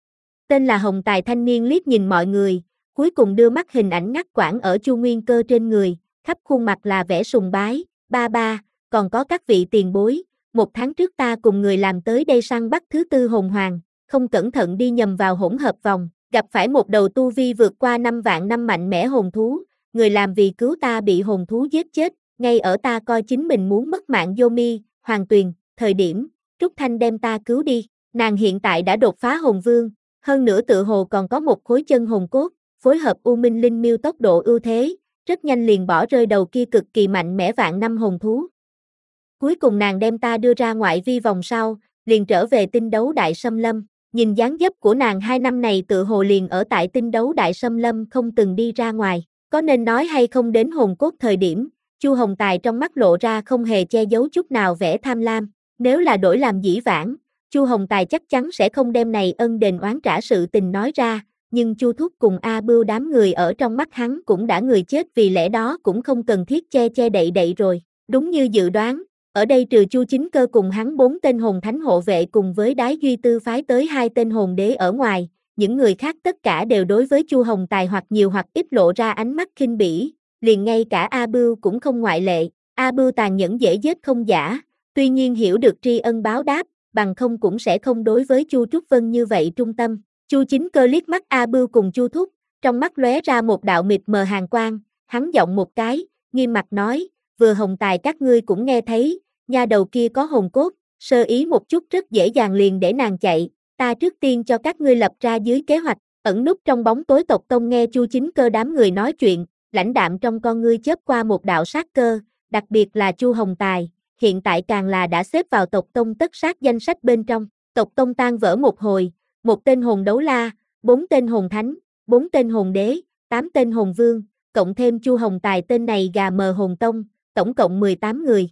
Tên là Hồng Tài thanh niên liếc nhìn mọi người, cuối cùng đưa mắt hình ảnh ngắt quãng ở Chu Nguyên Cơ trên người, khắp khuôn mặt là vẻ sùng bái, ba ba, còn có các vị tiền bối, một tháng trước ta cùng người làm tới đây săn bắt thứ tư hồn hoàng, không cẩn thận đi nhầm vào hỗn hợp vòng, gặp phải một đầu tu vi vượt qua năm vạn năm mạnh mẽ hồn thú, người làm vì cứu ta bị hồn thú giết chết, ngay ở ta coi chính mình muốn mất mạng vô mi, Hoàng Tuyền, thời điểm, Trúc Thanh đem ta cứu đi, nàng hiện tại đã đột phá hồn vương, hơn nữa tự hồ còn có một khối chân hồn cốt, phối hợp U Minh Linh Miêu tốc độ ưu thế, rất nhanh liền bỏ rơi đầu kia cực kỳ mạnh mẽ vạn năm hồn thú. Cuối cùng nàng đem ta đưa ra ngoại vi vòng sau, liền trở về tinh đấu đại xâm lâm, nhìn dáng dấp của nàng hai năm này tự hồ liền ở tại tinh đấu đại xâm lâm không từng đi ra ngoài, có nên nói hay không đến hồn cốt thời điểm, Chu Hồng Tài trong mắt lộ ra không hề che giấu chút nào vẻ tham lam, nếu là đổi làm dĩ vãng, Chu Hồng Tài chắc chắn sẽ không đem này ân đền oán trả sự tình nói ra, nhưng Chu Thúc cùng A Bưu đám người ở trong mắt hắn cũng đã người chết vì lẽ đó cũng không cần thiết che che đậy đậy rồi, đúng như dự đoán, ở đây trừ Chu Chính Cơ cùng hắn bốn tên hồn thánh hộ vệ cùng với Đái Duy Tư phái tới hai tên hồn đế ở ngoài, những người khác tất cả đều đối với Chu Hồng Tài hoặc nhiều hoặc ít lộ ra ánh mắt khinh bỉ, liền ngay cả A Bưu cũng không ngoại lệ, A Bưu tàn nhẫn dễ giết không giả, tuy nhiên hiểu được tri ân báo đáp, bằng không cũng sẽ không đối với Chu Trúc Vân như vậy trung tâm. Chu Chính Cơ liếc mắt A Bưu cùng Chu Thúc, trong mắt lóe ra một đạo mịt mờ hàn quang, hắn giọng một cái, nghiêm mặt nói, vừa Hồng Tài các ngươi cũng nghe thấy, nha đầu kia có hồn cốt, sơ ý một chút rất dễ dàng liền để nàng chạy, ta trước tiên cho các ngươi lập ra dưới kế hoạch, ẩn núp trong bóng tối tộc tông nghe Chu Chính Cơ đám người nói chuyện, lãnh đạm trong con ngươi chớp qua một đạo sát cơ, đặc biệt là Chu Hồng Tài, hiện tại càng là đã xếp vào tộc tông tất sát danh sách bên trong, tộc tông tan vỡ một hồi, một tên hồn đấu la, bốn tên hồn thánh, bốn tên hồn đế, tám tên hồn vương, cộng thêm Chu Hồng Tài tên này gà mờ hồn tông, tổng cộng mười tám người.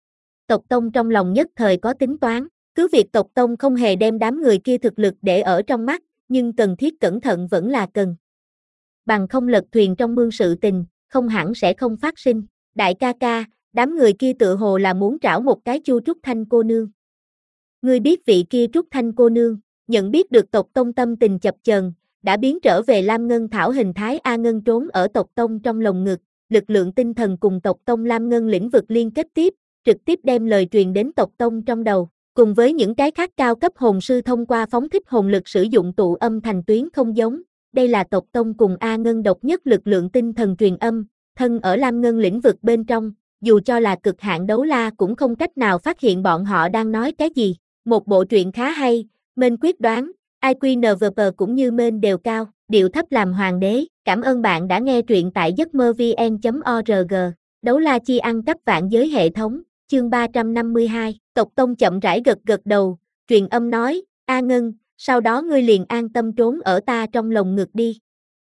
Tộc tông trong lòng nhất thời có tính toán, cứ việc tộc tông không hề đem đám người kia thực lực để ở trong mắt, nhưng cần thiết cẩn thận vẫn là cần. Bằng không lật thuyền trong mương sự tình, không hẳn sẽ không phát sinh. Đại ca ca, đám người kia tự hồ là muốn trảo một cái Chu Trúc Thanh cô nương. Ngươi biết vị kia Trúc Thanh cô nương, nhận biết được tộc tông tâm tình chập chờn, đã biến trở về Lam Ngân Thảo hình thái A Ngân trốn ở tộc tông trong lồng ngực, lực lượng tinh thần cùng tộc tông Lam Ngân lĩnh vực liên kết tiếp, trực tiếp đem lời truyền đến tộc tông trong đầu, cùng với những cái khác cao cấp hồn sư thông qua phóng thích hồn lực sử dụng tụ âm thành tuyến không giống, đây là tộc tông cùng A Ngân độc nhất lực lượng tinh thần truyền âm, thân ở Lam Ngân lĩnh vực bên trong, dù cho là cực hạn đấu la cũng không cách nào phát hiện bọn họ đang nói cái gì. Một bộ truyện khá hay, Mên quyết đoán, i kiu en vê pê cũng như Mên đều cao, điệu thấp làm hoàng đế. Cảm ơn bạn đã nghe truyện tại giấc mơ vn chấm org. Đấu la chi ăn cắp vạn giới hệ thống, chương ba trăm năm mươi hai, tộc tông chậm rãi gật gật đầu, truyền âm nói, A Ngân, sau đó ngươi liền an tâm trốn ở ta trong lồng ngực đi.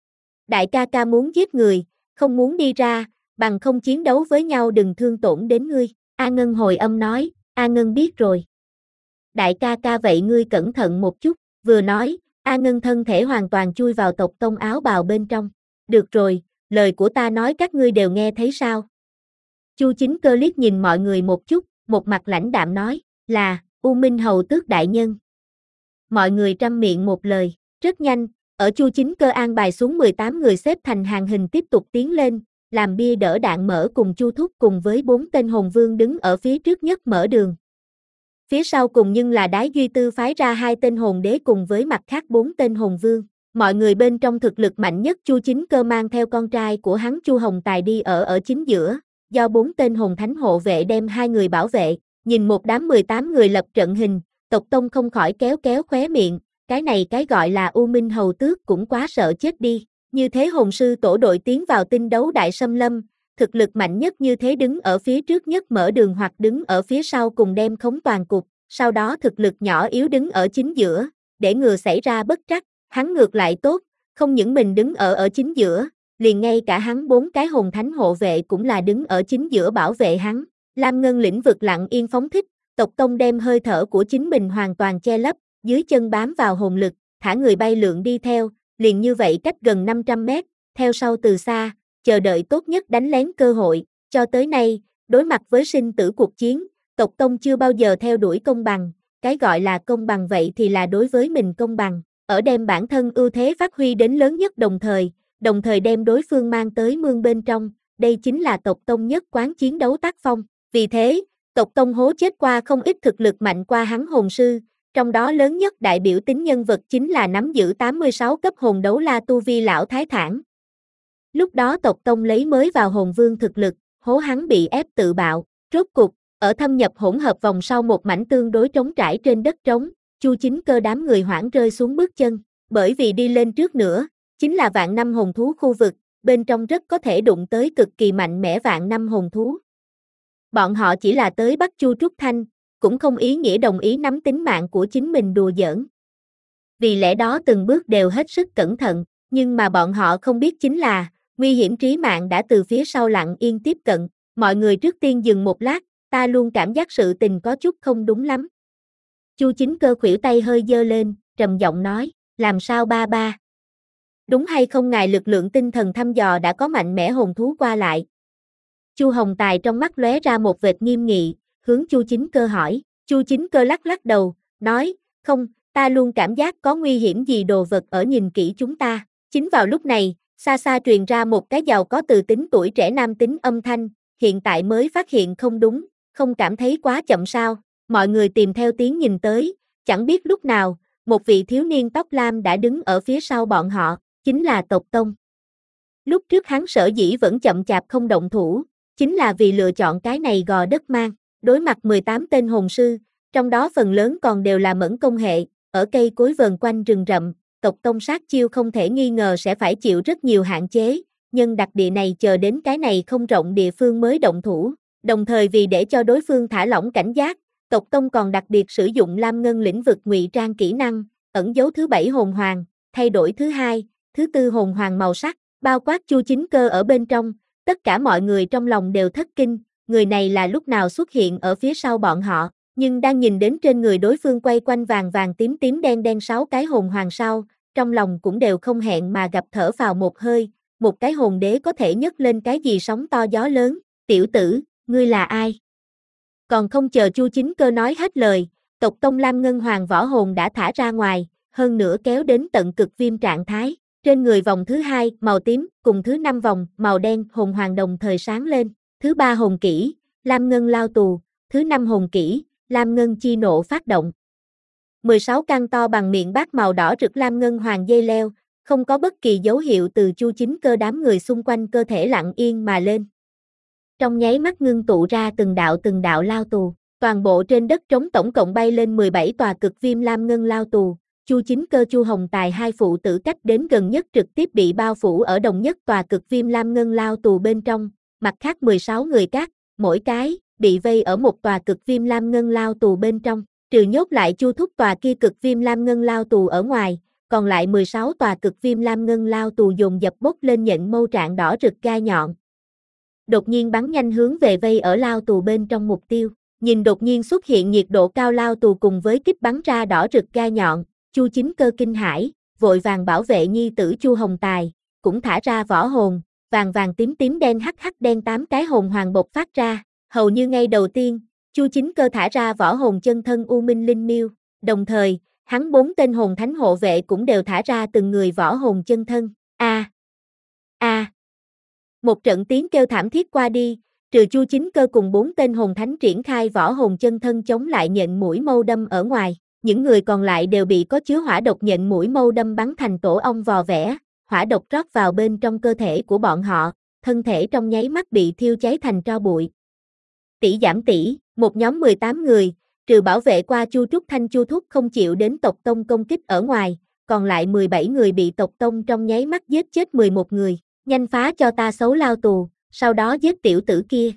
Đại ca ca muốn giết người, không muốn đi ra, bằng không chiến đấu với nhau đừng thương tổn đến ngươi. A Ngân hồi âm nói, A Ngân biết rồi. Đại ca ca vậy ngươi cẩn thận một chút, vừa nói, A Ngân thân thể hoàn toàn chui vào tộc tông áo bào bên trong. Được rồi, lời của ta nói các ngươi đều nghe thấy sao? Chu Chính Cơ liếc nhìn mọi người một chút, một mặt lãnh đạm nói, là, U Minh Hầu Tước đại nhân. Mọi người trăm miệng một lời, rất nhanh, ở Chu Chính Cơ an bài xuống mười tám người xếp thành hàng hình tiếp tục tiến lên, làm bia đỡ đạn mở cùng Chu Thúc cùng với bốn tên hồn vương đứng ở phía trước nhất mở đường. Phía sau cùng nhưng là Đái Duy Tư phái ra hai tên hồn đế cùng với mặt khác bốn tên hồn vương. Mọi người bên trong thực lực mạnh nhất Chu Chính Cơ mang theo con trai của hắn Chu Hồng Tài đi ở ở chính giữa, do bốn tên hồn thánh hộ vệ đem hai người bảo vệ, nhìn một đám mười tám người lập trận hình, tộc tông không khỏi kéo kéo khóe miệng, cái này cái gọi là U Minh Hầu Tước cũng quá sợ chết đi, như thế hồn sư tổ đội tiến vào tinh đấu đại xâm lâm, thực lực mạnh nhất như thế đứng ở phía trước nhất mở đường hoặc đứng ở phía sau cùng đem khống toàn cục, sau đó thực lực nhỏ yếu đứng ở chính giữa, để ngừa xảy ra bất trắc, hắn ngược lại tốt, không những mình đứng ở ở chính giữa, liền ngay cả hắn bốn cái hồn thánh hộ vệ cũng là đứng ở chính giữa bảo vệ hắn. Lam Ngân lĩnh vực lặng yên phóng thích, tộc tông đem hơi thở của chính mình hoàn toàn che lấp, dưới chân bám vào hồn lực, thả người bay lượn đi theo, liền như vậy cách gần năm trăm mét, theo sau từ xa, chờ đợi tốt nhất đánh lén cơ hội, cho tới nay, đối mặt với sinh tử cuộc chiến, tộc tông chưa bao giờ theo đuổi công bằng, cái gọi là công bằng vậy thì là đối với mình công bằng, ở đem bản thân ưu thế phát huy đến lớn nhất đồng thời, đồng thời đem đối phương mang tới mương bên trong, đây chính là tộc tông nhất quán chiến đấu tác phong, vì thế, tộc tông hố chết qua không ít thực lực mạnh qua hắn hồn sư, trong đó lớn nhất đại biểu tính nhân vật chính là nắm giữ tám mươi sáu cấp hồn đấu la tu vi lão thái thản. Lúc đó tộc tông lấy mới vào hồn vương thực lực, hố hắn bị ép tự bạo, rốt cục, ở thâm nhập hỗn hợp vòng sau một mảnh tương đối trống trải trên đất trống, Chu Chính Cơ đám người hoảng rơi xuống bước chân, bởi vì đi lên trước nữa, chính là vạn năm hồn thú khu vực, bên trong rất có thể đụng tới cực kỳ mạnh mẽ vạn năm hồn thú. Bọn họ chỉ là tới bắt Chu Trúc Thanh, cũng không ý nghĩa đồng ý nắm tính mạng của chính mình đùa giỡn. Vì lẽ đó từng bước đều hết sức cẩn thận, nhưng mà bọn họ không biết chính là, nguy hiểm trí mạng đã từ phía sau lặng yên tiếp cận, mọi người trước tiên dừng một lát, ta luôn cảm giác sự tình có chút không đúng lắm. Chu Chính Cơ khuỷu tay hơi giơ lên, trầm giọng nói, làm sao ba ba? Đúng hay không ngài lực lượng tinh thần thăm dò đã có mạnh mẽ hồn thú qua lại? Chu Hồng Tài trong mắt lóe ra một vệt nghiêm nghị, hướng Chu Chính Cơ hỏi, Chu Chính Cơ lắc lắc đầu, nói, không, ta luôn cảm giác có nguy hiểm gì đồ vật ở nhìn kỹ chúng ta. Chính vào lúc này, xa xa truyền ra một cái giàu có từ tính tuổi trẻ nam tính âm thanh, hiện tại mới phát hiện không đúng, không cảm thấy quá chậm sao, mọi người tìm theo tiếng nhìn tới, chẳng biết lúc nào, một vị thiếu niên tóc lam đã đứng ở phía sau bọn họ, chính là tộc tông. Lúc trước hắn sở dĩ vẫn chậm chạp không động thủ, chính là vì lựa chọn cái này gò đất mang, đối mặt mười tám tên hồn sư, trong đó phần lớn còn đều là mẫn công hệ, ở cây cối vờn quanh rừng rậm, tộc tông sát chiêu không thể nghi ngờ sẽ phải chịu rất nhiều hạn chế, nhưng đặc địa này chờ đến cái này không rộng địa phương mới động thủ, đồng thời vì để cho đối phương thả lỏng cảnh giác, tộc tông còn đặc biệt sử dụng Lam Ngân lĩnh vực ngụy trang kỹ năng, ẩn dấu thứ bảy hồn hoàng, thay đổi thứ hai, thứ tư hồn hoàng màu sắc, bao quát Chu Chính Cơ ở bên trong, tất cả mọi người trong lòng đều thất kinh, người này là lúc nào xuất hiện ở phía sau bọn họ, nhưng đang nhìn đến trên người đối phương quay quanh vàng vàng tím tím đen đen sáu cái hồn hoàng sau, trong lòng cũng đều không hẹn mà gặp thở vào một hơi, một cái hồn đế có thể nhấc lên cái gì sóng to gió lớn, tiểu tử, ngươi là ai? Còn không chờ Chu Chính Cơ nói hết lời, tộc tông Lam Ngân Hoàng võ hồn đã thả ra ngoài, hơn nữa kéo đến tận cực viêm trạng thái, trên người vòng thứ hai màu tím cùng thứ năm vòng màu đen hồn hoàng đồng thời sáng lên, thứ ba hồn kỹ, Lam Ngân lao tù, thứ năm hồn kỹ, Lam Ngân chi nộ phát động. mười sáu căn to bằng miệng bát màu đỏ rực Lam Ngân hoàng dây leo, không có bất kỳ dấu hiệu từ Chu Chính Cơ đám người xung quanh cơ thể lặng yên mà lên. Trong nháy mắt ngưng tụ ra từng đạo từng đạo lao tù, toàn bộ trên đất trống tổng cộng bay lên mười bảy tòa cực viêm Lam Ngân lao tù, Chu Chính Cơ Chu Hồng Tài hai phụ tử cách đến gần nhất trực tiếp bị bao phủ ở đồng nhất tòa cực viêm Lam Ngân lao tù bên trong, mặt khác mười sáu người các, mỗi cái, bị vây ở một tòa cực viêm Lam Ngân lao tù bên trong, trừ nhốt lại Chu Thúc tòa kia cực viêm Lam Ngân lao tù ở ngoài, còn lại mười sáu tòa cực viêm Lam Ngân lao tù dồn dập bốc lên nhện mâu trạng đỏ rực gai nhọn. Đột nhiên bắn nhanh hướng về vây ở lao tù bên trong mục tiêu, nhìn đột nhiên xuất hiện nhiệt độ cao lao tù cùng với kích bắn ra đỏ rực gai nhọn, Chu Chính Cơ kinh hãi, vội vàng bảo vệ nhi tử Chu Hồng Tài, cũng thả ra võ hồn, vàng vàng tím tím đen hắc hắc đen tám cái hồn hoàng bộc phát ra, hầu như ngay đầu tiên, Chu Chính Cơ thả ra võ hồn chân thân U Minh Linh Miêu, đồng thời, hắn bốn tên hồn thánh hộ vệ cũng đều thả ra từng người võ hồn chân thân, a a một trận tiếng kêu thảm thiết qua đi, trừ Chu Chính Cơ cùng bốn tên hồn thánh triển khai võ hồn chân thân chống lại nhện mũi mâu đâm ở ngoài, những người còn lại đều bị có chứa hỏa độc nhện mũi mâu đâm bắn thành tổ ong vò vẽ, hỏa độc rót vào bên trong cơ thể của bọn họ, thân thể trong nháy mắt bị thiêu cháy thành tro bụi. Tỷ giảm tỷ, một nhóm mười tám người, trừ bảo vệ qua Chu Trúc Thanh Chu Thúc không chịu đến tộc tông công kích ở ngoài, còn lại mười bảy người bị tộc tông trong nháy mắt giết chết mười một người, nhanh phá cho ta xấu lao tù, sau đó giết tiểu tử kia.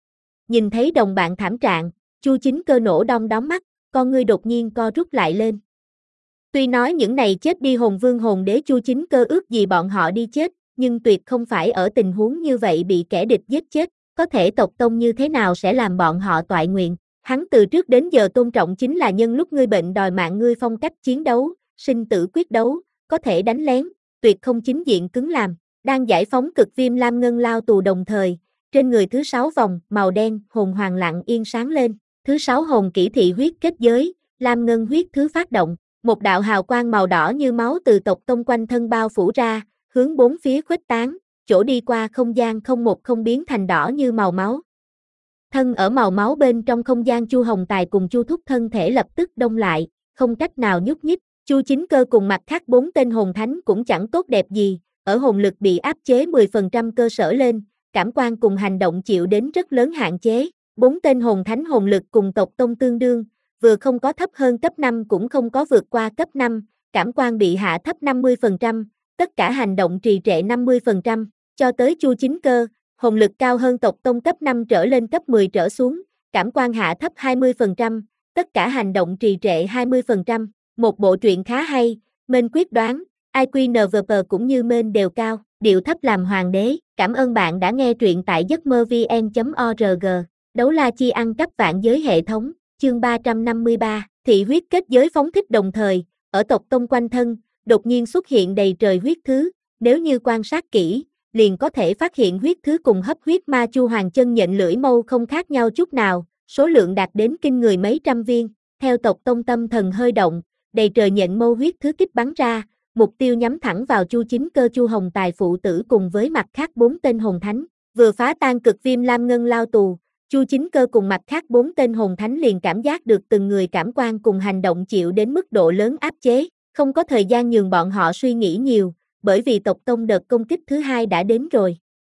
Nhìn thấy đồng bạn thảm trạng, Chu Chính Cơ nổ đom đóm mắt, con ngươi đột nhiên co rút lại lên. Tuy nói những này chết đi hồn vương hồn đế Chu Chính Cơ ước gì bọn họ đi chết, nhưng tuyệt không phải ở tình huống như vậy bị kẻ địch giết chết, có thể tộc tông như thế nào sẽ làm bọn họ toại nguyện. Hắn từ trước đến giờ tôn trọng chính là nhân lúc ngươi bệnh đòi mạng ngươi phong cách chiến đấu, sinh tử quyết đấu, có thể đánh lén, tuyệt không chính diện cứng làm. Đang giải phóng cực viêm lam ngân lao tù đồng thời, trên người thứ sáu vòng màu đen hồn hoàng lặng yên sáng lên, thứ sáu hồn kỹ thị huyết kết giới, lam ngân huyết thứ phát động, một đạo hào quang màu đỏ như máu từ tộc tông quanh thân bao phủ ra, hướng bốn phía khuếch tán, chỗ đi qua không gian không một không biến thành đỏ như màu máu. Thân ở màu máu bên trong không gian Chu Hồng Tài cùng Chu Thúc thân thể lập tức đông lại, không cách nào nhúc nhích, Chu Chính Cơ cùng mặt khác bốn tên hồn thánh cũng chẳng tốt đẹp gì, ở hồn lực bị áp chế mười phần trăm cơ sở lên, cảm quan cùng hành động chịu đến rất lớn hạn chế, bốn tên hồn thánh hồn lực cùng tộc tông tương đương, vừa không có thấp hơn cấp năm cũng không có vượt qua cấp năm, cảm quan bị hạ thấp năm mươi phần trăm, tất cả hành động trì trệ năm mươi phần trăm, cho tới Chu Chính Cơ, hồn lực cao hơn tộc tông cấp năm trở lên cấp mười trở xuống, cảm quan hạ thấp hai mươi phần trăm, tất cả hành động trì trệ hai mươi phần trăm, một bộ truyện khá hay, Mên quyết đoán, i kiu en vê pê cũng như Mên đều cao, điệu thấp làm hoàng đế, cảm ơn bạn đã nghe truyện tại giấc mơ vn chấm org, đấu la chi ăn cắp vạn giới hệ thống, chương ba trăm năm mươi ba, thị huyết kết giới phóng thích đồng thời, ở tộc tông quanh thân, đột nhiên xuất hiện đầy trời huyết thứ, nếu như quan sát kỹ, liền có thể phát hiện huyết thứ cùng hấp huyết ma chu hoàng chân nhện lưỡi mâu không khác nhau chút nào, số lượng đạt đến kinh người mấy trăm viên, theo tộc tông tâm thần hơi động, đầy trời nhện mâu huyết thứ kích bắn ra, mục tiêu nhắm thẳng vào Chu Chính Cơ Chu Hồng Tài phụ tử cùng với mặt khác bốn tên hồn thánh, vừa phá tan cực viêm lam ngân lao tù, Chu Chính Cơ cùng mặt khác bốn tên hồn thánh liền cảm giác được từng người cảm quan cùng hành động chịu đến mức độ lớn áp chế, không có thời gian nhường bọn họ suy nghĩ nhiều, bởi vì tộc tông đợt công kích thứ hai đã đến rồi.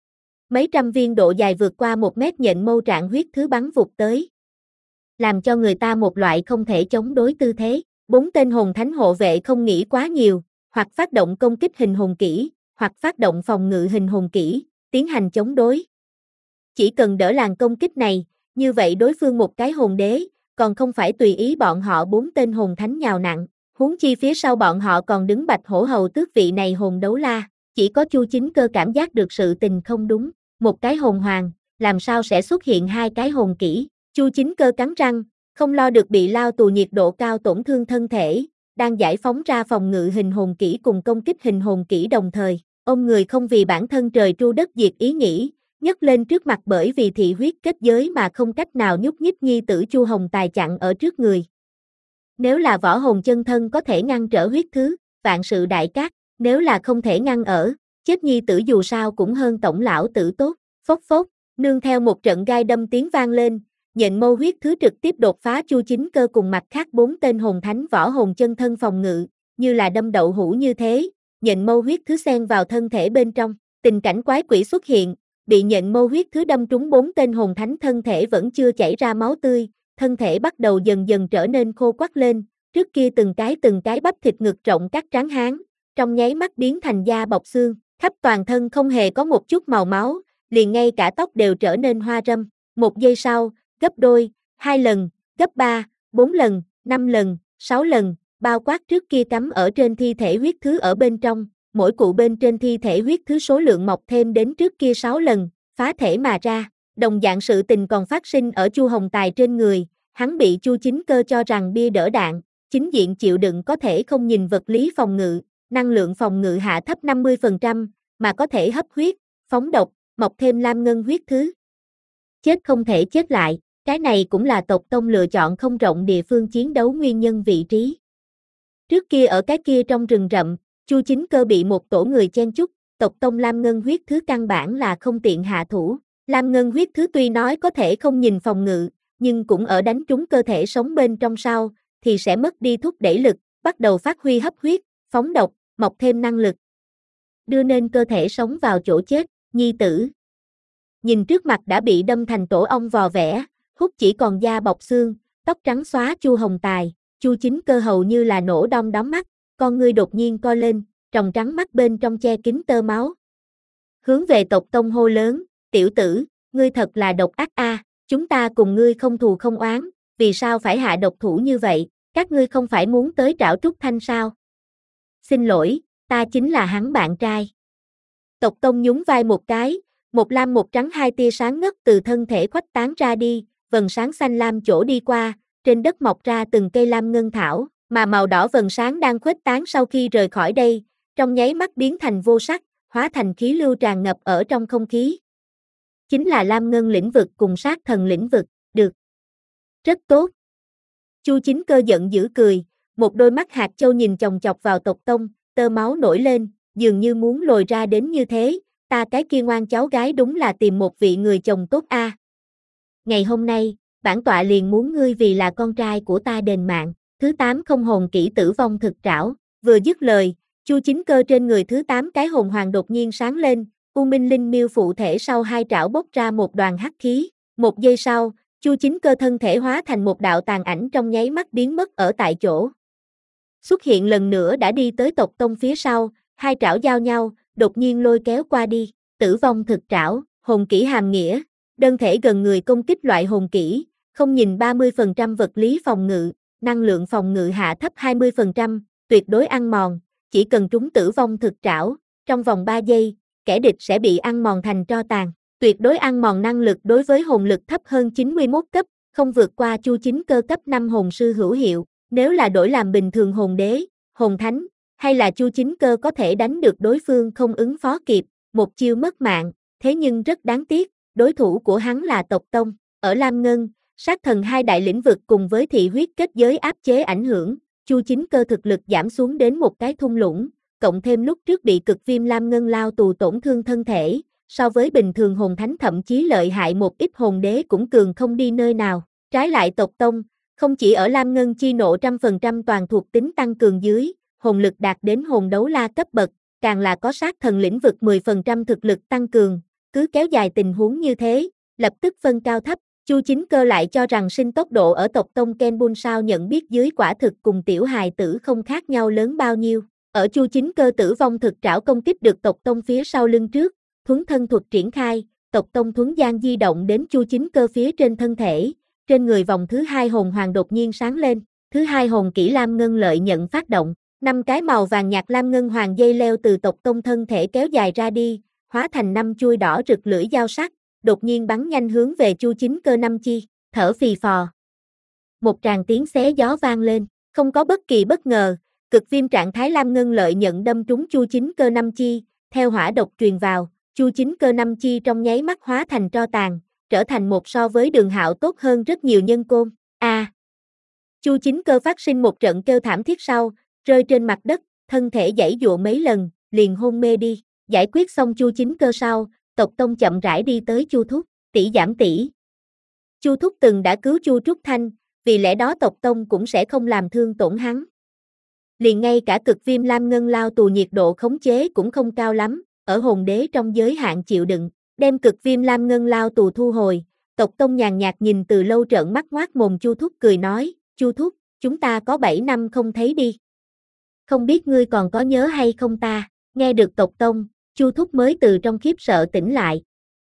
Mấy trăm viên độ dài vượt qua một mét nhện mâu trạng huyết thứ bắn vụt tới, làm cho người ta một loại không thể chống đối tư thế. Bốn tên hồn thánh hộ vệ không nghĩ quá nhiều, hoặc phát động công kích hình hồn kỹ, hoặc phát động phòng ngự hình hồn kỹ, tiến hành chống đối. Chỉ cần đỡ làn công kích này, như vậy đối phương một cái hồn đế, còn không phải tùy ý bọn họ bốn tên hồn thánh nhào nặng, huống chi phía sau bọn họ còn đứng bạch hổ hầu tước vị này hồn đấu la, chỉ có Chu Chính Cơ cảm giác được sự tình không đúng, một cái hồn hoàng, làm sao sẽ xuất hiện hai cái hồn kỹ, Chu Chính Cơ cắn răng, không lo được bị lao tù nhiệt độ cao tổn thương thân thể, đang giải phóng ra phòng ngự hình hồn kỹ cùng công kích hình hồn kỹ đồng thời, ông người không vì bản thân trời tru đất diệt ý nghĩ, nhấc lên trước mặt bởi vì thị huyết kết giới mà không cách nào nhúc nhích nhi tử Chu Hồng Tài chặn ở trước người. Nếu là võ hồn chân thân có thể ngăn trở huyết thứ, vạn sự đại cát, nếu là không thể ngăn ở, chết nhi tử dù sao cũng hơn tổng lão tử tốt, phốc phốc, nương theo một trận gai đâm tiếng vang lên, nhện mâu huyết thứ trực tiếp đột phá Chu Chính Cơ cùng mặt khác bốn tên hồn thánh võ hồn chân thân phòng ngự, như là đâm đậu hũ như thế, nhện mâu huyết thứ xen vào thân thể bên trong, tình cảnh quái quỷ xuất hiện, bị nhện mâu huyết thứ đâm trúng bốn tên hồn thánh thân thể vẫn chưa chảy ra máu tươi, thân thể bắt đầu dần dần trở nên khô quắt lên, trước kia từng cái từng cái bắp thịt ngực rộng các tráng hán, trong nháy mắt biến thành da bọc xương, khắp toàn thân không hề có một chút màu máu, liền ngay cả tóc đều trở nên hoa râm, một giây sau, gấp đôi, hai lần, gấp ba, bốn lần, năm lần, sáu lần, bao quát trước kia cắm ở trên thi thể huyết thứ ở bên trong, mỗi cụ bên trên thi thể huyết thứ số lượng mọc thêm đến trước kia sáu lần, phá thể mà ra. Đồng dạng sự tình còn phát sinh ở Chu Hồng Tài trên người, hắn bị Chu Chính Cơ cho rằng bia đỡ đạn, chính diện chịu đựng có thể không nhìn vật lý phòng ngự, năng lượng phòng ngự hạ thấp năm mươi phần trăm, mà có thể hấp huyết, phóng độc, mọc thêm lam ngân huyết thứ. Chết không thể chết lại, cái này cũng là tộc tông lựa chọn không rộng địa phương chiến đấu nguyên nhân vị trí. Trước kia ở cái kia trong rừng rậm, Chu Chính Cơ bị một tổ người chen chúc, tộc tông lam ngân huyết thứ căn bản là không tiện hạ thủ. Lam ngân huyết thứ tuy nói có thể không nhìn phòng ngự, nhưng cũng ở đánh trúng cơ thể sống bên trong sau, thì sẽ mất đi thúc đẩy lực, bắt đầu phát huy hấp huyết, phóng độc, mọc thêm năng lực. Đưa nên cơ thể sống vào chỗ chết, nhi tử. Nhìn trước mặt đã bị đâm thành tổ ong vò vẽ, hút chỉ còn da bọc xương, tóc trắng xóa Chu Hồng Tài, Chu Chính Cơ hầu như là nổ đom đóm mắt, con ngươi đột nhiên co lên, tròng trắng mắt bên trong che kín tơ máu. Hướng về tộc tông hô lớn, tiểu tử, ngươi thật là độc ác a, à, chúng ta cùng ngươi không thù không oán, vì sao phải hạ độc thủ như vậy, các ngươi không phải muốn tới trảo Trúc Thanh sao? Xin lỗi, ta chính là hắn bạn trai. Tộc tông nhún vai một cái, một lam một trắng hai tia sáng ngất từ thân thể khuếch tán ra đi, vầng sáng xanh lam chỗ đi qua, trên đất mọc ra từng cây lam ngân thảo, mà màu đỏ vầng sáng đang khuếch tán sau khi rời khỏi đây, trong nháy mắt biến thành vô sắc, hóa thành khí lưu tràn ngập ở trong không khí. Chính là lam ngân lĩnh vực cùng sát thần lĩnh vực, được. Rất tốt. Chu Chính Cơ giận dữ cười, một đôi mắt hạt châu nhìn chòng chọc vào tộc tông, tơ máu nổi lên, dường như muốn lồi ra đến như thế, ta cái kia ngoan cháu gái đúng là tìm một vị người chồng tốt a. À. Ngày hôm nay, bản tọa liền muốn ngươi vì là con trai của ta đền mạng, thứ tám không hồn kỹ tử vong thực trảo, vừa dứt lời, Chu Chính Cơ trên người thứ tám cái hồn hoàng đột nhiên sáng lên, U Minh Linh Miêu phụ thể sau hai trảo bốc ra một đoàn hắc khí, một giây sau, Chu Chính Cơ thân thể hóa thành một đạo tàn ảnh trong nháy mắt biến mất ở tại chỗ. Xuất hiện lần nữa đã đi tới tộc tông phía sau, hai trảo giao nhau, đột nhiên lôi kéo qua đi, tử vong thực trảo, hồn kỹ hàm nghĩa, đơn thể gần người công kích loại hồn kỹ, không nhìn ba mươi phần trăm vật lý phòng ngự, năng lượng phòng ngự hạ thấp hai mươi phần trăm, tuyệt đối ăn mòn, chỉ cần trúng tử vong thực trảo, trong vòng ba giây, kẻ địch sẽ bị ăn mòn thành tro tàn, tuyệt đối ăn mòn năng lực đối với hồn lực thấp hơn chín mươi mốt cấp, không vượt qua Chu Chính Cơ cấp năm hồn sư hữu hiệu, nếu là đổi làm bình thường hồn đế, hồn thánh, hay là Chu Chính Cơ có thể đánh được đối phương không ứng phó kịp, một chiêu mất mạng, thế nhưng rất đáng tiếc, đối thủ của hắn là tộc tông, ở Lam Ngân, sát thần hai đại lĩnh vực cùng với thị huyết kết giới áp chế ảnh hưởng, Chu Chính Cơ thực lực giảm xuống đến một cái thung lũng, cộng thêm lúc trước bị cực viêm Lam Ngân lao tù tổn thương thân thể, so với bình thường hồn thánh thậm chí lợi hại một ít hồn đế cũng cường không đi nơi nào, trái lại tộc tông, không chỉ ở Lam Ngân chi nộ trăm phần trăm toàn thuộc tính tăng cường dưới, hồn lực đạt đến hồn đấu la cấp bậc, càng là có sát thần lĩnh vực mười phần trăm thực lực tăng cường, cứ kéo dài tình huống như thế, lập tức phân cao thấp, Chu Chính Cơ lại cho rằng sinh tốc độ ở tộc tông Ken Bun sao nhận biết dưới quả thực cùng tiểu hài tử không khác nhau lớn bao nhiêu, ở Chu Chính Cơ tử vong thực trảo công kích được tộc tông phía sau lưng trước, thuấn thân thuật triển khai, tộc tông thuấn gian di động đến Chu Chính Cơ phía trên thân thể, trên người vòng thứ hai hồn hoàng đột nhiên sáng lên, thứ hai hồn kỹ Lam Ngân lợi nhận phát động, năm cái màu vàng nhạt Lam Ngân hoàng dây leo từ tộc tông thân thể kéo dài ra đi, hóa thành năm chuôi đỏ rực lưỡi dao sắc, đột nhiên bắn nhanh hướng về Chu Chính Cơ năm chi, thở phì phò. Một tràng tiếng xé gió vang lên, không có bất kỳ bất ngờ, cực viêm trạng thái Lam Ngân lợi nhận đâm trúng Chu Chính Cơ năm chi, theo hỏa độc truyền vào, Chu Chính Cơ năm chi trong nháy mắt hóa thành tro tàn, trở thành một so với Đường Hạo tốt hơn rất nhiều nhân côn. A. À. Chu Chính Cơ phát sinh một trận kêu thảm thiết sau, rơi trên mặt đất, thân thể giãy giụa mấy lần, liền hôn mê đi. Giải quyết xong Chu Chính Cơ sau, tộc tông chậm rãi đi tới Chu Thúc, tỷ giảm tỷ. Chu Thúc từng đã cứu Chu Trúc Thanh, vì lẽ đó tộc tông cũng sẽ không làm thương tổn hắn. Liền ngay cả cực viêm Lam Ngân lao tù nhiệt độ khống chế cũng không cao lắm, ở hồn đế trong giới hạn chịu đựng, đem cực viêm Lam Ngân lao tù thu hồi, tộc tông nhàn nhạt nhìn từ lâu trợn mắt ngoác mồm Chu Thúc cười nói, Chu Thúc, chúng ta có bảy năm không thấy đi. Không biết ngươi còn có nhớ hay không ta, nghe được tộc tông, Chu Thúc mới từ trong khiếp sợ tỉnh lại.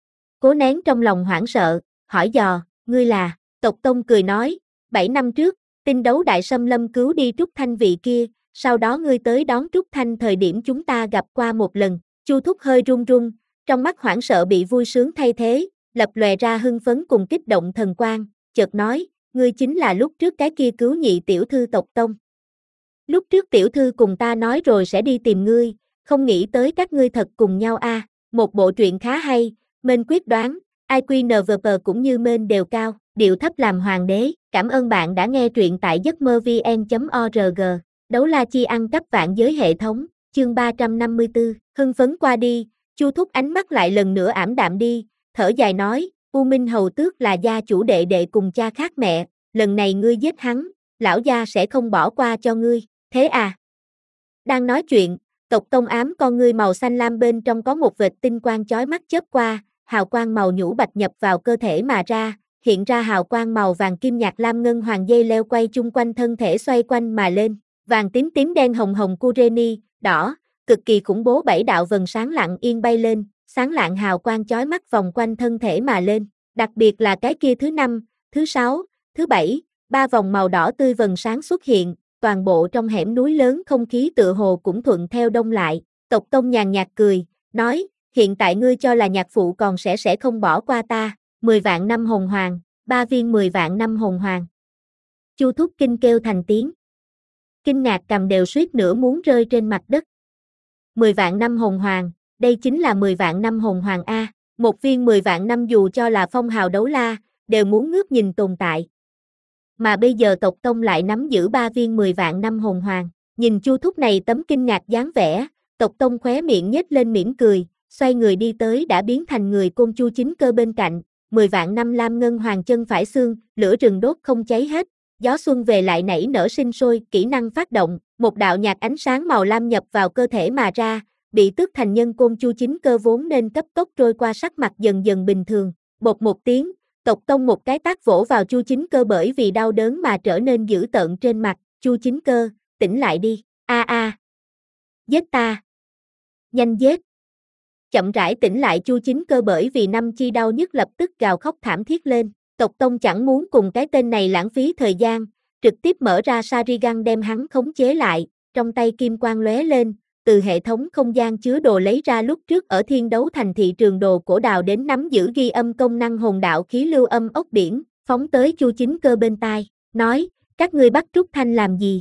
Cố nén trong lòng hoảng sợ, hỏi dò, ngươi là, tộc tông cười nói, bảy năm trước, tinh đấu đại xâm lâm cứu đi Trúc Thanh vị kia, sau đó ngươi tới đón Trúc Thanh thời điểm chúng ta gặp qua một lần, Chu Thúc hơi run run, trong mắt hoảng sợ bị vui sướng thay thế, lập lòe ra hưng phấn cùng kích động thần quang, chợt nói, ngươi chính là lúc trước cái kia cứu nhị tiểu thư tộc tông. Lúc trước tiểu thư cùng ta nói rồi sẽ đi tìm ngươi, không nghĩ tới các ngươi thật cùng nhau a, một bộ truyện khá hay, Mên quyết đoán, i kiu en vê pê cũng như Mên đều cao, điệu thấp làm hoàng đế, cảm ơn bạn đã nghe truyện tại giấc mơ vn chấm org, đấu la chi ăn cắp vạn giới hệ thống, chương ba trăm năm mươi tư, hưng phấn qua đi, Chu Thúc ánh mắt lại lần nữa ảm đạm đi, thở dài nói, U Minh Hầu Tước là gia chủ đệ đệ cùng cha khác mẹ, lần này ngươi giết hắn, lão gia sẽ không bỏ qua cho ngươi, thế à? Đang nói chuyện, tộc tông ám con ngươi màu xanh lam bên trong có một vệt tinh quang chói mắt chớp qua, hào quang màu nhũ bạch nhập vào cơ thể mà ra, hiện ra hào quang màu vàng kim nhạt lam ngân hoàng dây leo quay chung quanh thân thể xoay quanh mà lên, vàng tím tím đen hồng hồng Kureni, đỏ, cực kỳ khủng bố bảy đạo vần sáng lặng yên bay lên, sáng lạng hào quang chói mắt vòng quanh thân thể mà lên, đặc biệt là cái kia thứ năm, thứ sáu, thứ bảy, ba vòng màu đỏ tươi vần sáng xuất hiện, toàn bộ trong hẻm núi lớn không khí tựa hồ cũng thuận theo đông lại, tộc tông nhàn nhạt cười, nói, hiện tại ngươi cho là nhạc phụ còn sẽ sẽ không bỏ qua ta, mười vạn năm hồn hoàng, ba viên mười vạn năm hồn hoàng. Chu Thúc kinh kêu thành tiếng. Kinh ngạc cầm đều suýt nữa muốn rơi trên mặt đất. mười vạn năm hồn hoàng, đây chính là mười vạn năm hồn hoàng A, một viên mười vạn năm dù cho là phong hào đấu la, đều muốn ngước nhìn tồn tại. Mà bây giờ tộc tông lại nắm giữ ba viên mười vạn năm hồn hoàng, nhìn Chu Thúc này tấm kinh ngạc dáng vẻ, tộc tông khóe miệng nhếch lên mỉm cười, xoay người đi tới đã biến thành người côn Chu Chính Cơ bên cạnh, mười vạn năm lam ngân hoàng chân phải xương, lửa rừng đốt không cháy hết, gió xuân về lại nảy nở sinh sôi, kỹ năng phát động, một đạo nhạt ánh sáng màu lam nhập vào cơ thể mà ra, bị tước thành nhân côn Chu Chính Cơ vốn nên cấp tốc trôi qua sắc mặt dần dần bình thường, bột một tiếng, tộc tông một cái tát vỗ vào Chu Chính Cơ bởi vì đau đớn mà trở nên dữ tợn trên mặt, Chu Chính Cơ, tỉnh lại đi, a a, giết ta, nhanh giết. Chậm rãi tỉnh lại Chu Chính Cơ bởi vì năm chi đau nhức lập tức gào khóc thảm thiết lên, tộc tông chẳng muốn cùng cái tên này lãng phí thời gian, trực tiếp mở ra Sharingan đem hắn khống chế lại, trong tay kim quang lóe lên, từ hệ thống không gian chứa đồ lấy ra lúc trước ở Thiên Đấu Thành thị trường đồ cổ đào đến nắm giữ ghi âm công năng hồn đạo khí lưu âm ốc biển, phóng tới Chu Chính Cơ bên tai, nói, các ngươi bắt Trúc Thanh làm gì?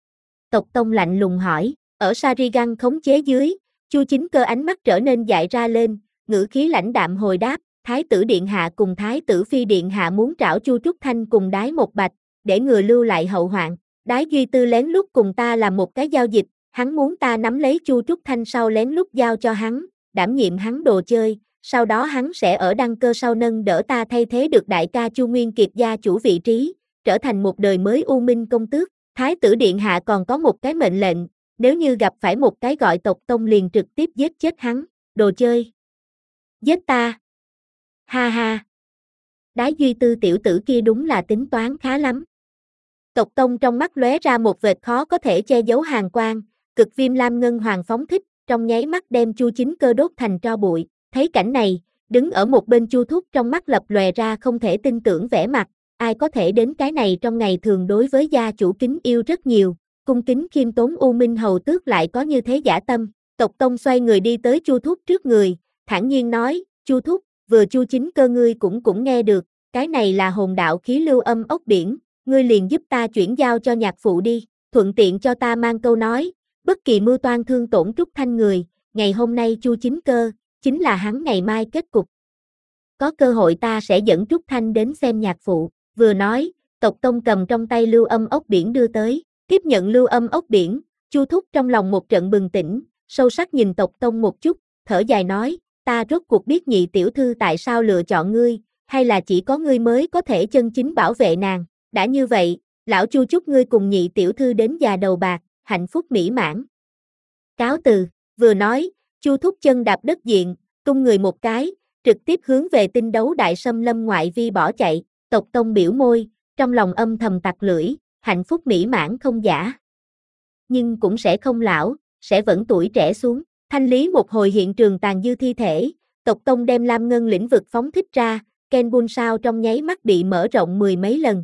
Tộc tông lạnh lùng hỏi, ở Sharingan khống chế dưới, Chu Chính Cơ ánh mắt trở nên dại ra lên, ngữ khí lãnh đạm hồi đáp, Thái tử Điện Hạ cùng Thái tử Phi Điện Hạ muốn trảo Chu Trúc Thanh cùng Đái Một Bạch, để ngừa lưu lại hậu hoạn, Đái Duy Tư lén lút cùng ta làm một cái giao dịch, hắn muốn ta nắm lấy Chu Trúc Thanh sau lén lút giao cho hắn, đảm nhiệm hắn đồ chơi, sau đó hắn sẽ ở đăng cơ sau nâng đỡ ta thay thế được đại ca Chu Nguyên Kiệt gia chủ vị trí, trở thành một đời mới U Minh công tước, Thái tử Điện Hạ còn có một cái mệnh lệnh, nếu như gặp phải một cái gọi tộc tông liền trực tiếp giết chết hắn, đồ chơi. Giết ta. Ha ha. Đái Duy Tư tiểu tử kia đúng là tính toán khá lắm. Tộc tông trong mắt lóe ra một vệt khó có thể che giấu hàn quang, cực viêm lam ngân hoàng phóng thích, trong nháy mắt đem Chu Chính Cơ đốt thành tro bụi, thấy cảnh này, đứng ở một bên Chu Thúc trong mắt lập lòe ra không thể tin tưởng vẻ mặt, ai có thể đến cái này trong ngày thường đối với gia chủ kính yêu rất nhiều, cung kính khiêm tốn U Minh Hầu Tước lại có như thế dã tâm, tộc tông xoay người đi tới Chu Thúc trước người, thản nhiên nói, Chu Thúc, vừa Chu Chính Cơ ngươi cũng cũng nghe được, cái này là hồn đạo khí lưu âm ốc biển, ngươi liền giúp ta chuyển giao cho nhạc phụ đi, thuận tiện cho ta mang câu nói, bất kỳ mưu toan thương tổn Trúc Thanh người, ngày hôm nay Chu Chính Cơ, chính là hắn ngày mai kết cục. Có cơ hội ta sẽ dẫn Trúc Thanh đến xem nhạc phụ, vừa nói, tộc tông cầm trong tay lưu âm ốc biển đưa tới, tiếp nhận lưu âm ốc biển, Chu Thúc trong lòng một trận bừng tỉnh, sâu sắc nhìn tộc tông một chút, thở dài nói, ta rốt cuộc biết nhị tiểu thư tại sao lựa chọn ngươi, hay là chỉ có ngươi mới có thể chân chính bảo vệ nàng, đã như vậy, lão Chu chúc ngươi cùng nhị tiểu thư đến già đầu bạc, hạnh phúc mỹ mãn. Cáo từ, vừa nói, Chu Thúc chân đạp đất diện, tung người một cái, trực tiếp hướng về tinh đấu đại xâm lâm ngoại vi bỏ chạy, tộc tông biểu môi, trong lòng âm thầm tặc lưỡi, hạnh phúc mỹ mãn không giả. Nhưng cũng sẽ không lão, sẽ vẫn tuổi trẻ xuống, thanh lý một hồi hiện trường tàn dư thi thể, tộc tông đem lam ngân lĩnh vực phóng thích ra, Ken Bun sao trong nháy mắt bị mở rộng mười mấy lần.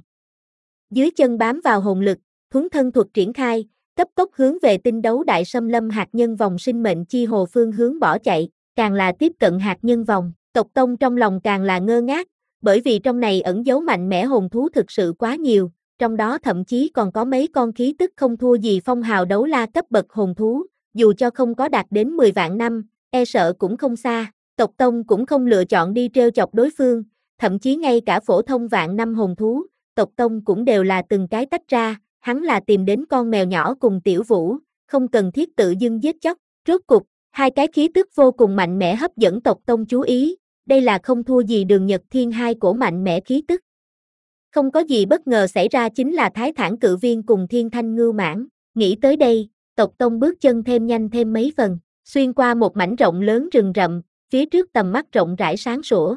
Dưới chân bám vào hồn lực, thuấn thân thuật triển khai, cấp tốc hướng về tinh đấu đại xâm lâm hạt nhân vòng sinh mệnh chi hồ phương hướng bỏ chạy, càng là tiếp cận hạt nhân vòng, tộc tông trong lòng càng là ngơ ngác, bởi vì trong này ẩn giấu mạnh mẽ hồn thú thực sự quá nhiều, trong đó thậm chí còn có mấy con khí tức không thua gì phong hào đấu la cấp bậc hồn thú, dù cho không có đạt đến mười vạn năm, e sợ cũng không xa. Tộc Tông cũng không lựa chọn đi trêu chọc đối phương, thậm chí ngay cả phổ thông vạn năm hồn thú, tộc Tông cũng đều là từng cái tách ra, hắn là tìm đến con mèo nhỏ cùng Tiểu Vũ, không cần thiết tự dưng giết chóc. Rốt cục, hai cái khí tức vô cùng mạnh mẽ hấp dẫn tộc Tông chú ý, đây là không thua gì Đường Nhật Thiên hai cổ mạnh mẽ khí tức. Không có gì bất ngờ xảy ra chính là Thái Thản Cự Viên cùng Thiên Thanh Ngưu Mãng, nghĩ tới đây, tộc Tông bước chân thêm nhanh thêm mấy phần, xuyên qua một mảnh rộng lớn rừng rậm, phía trước tầm mắt rộng rãi sáng sủa.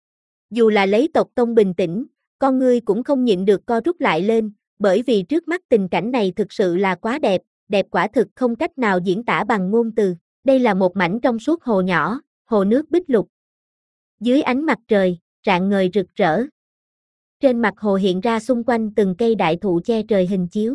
Dù là lấy tộc Tông bình tĩnh, con ngươi cũng không nhịn được co rút lại lên, bởi vì trước mắt tình cảnh này thực sự là quá đẹp, đẹp quả thực không cách nào diễn tả bằng ngôn từ. Đây là một mảnh trong suốt hồ nhỏ, hồ nước bích lục. Dưới ánh mặt trời, rạng ngời rực rỡ. Trên mặt hồ hiện ra xung quanh từng cây đại thụ che trời hình chiếu.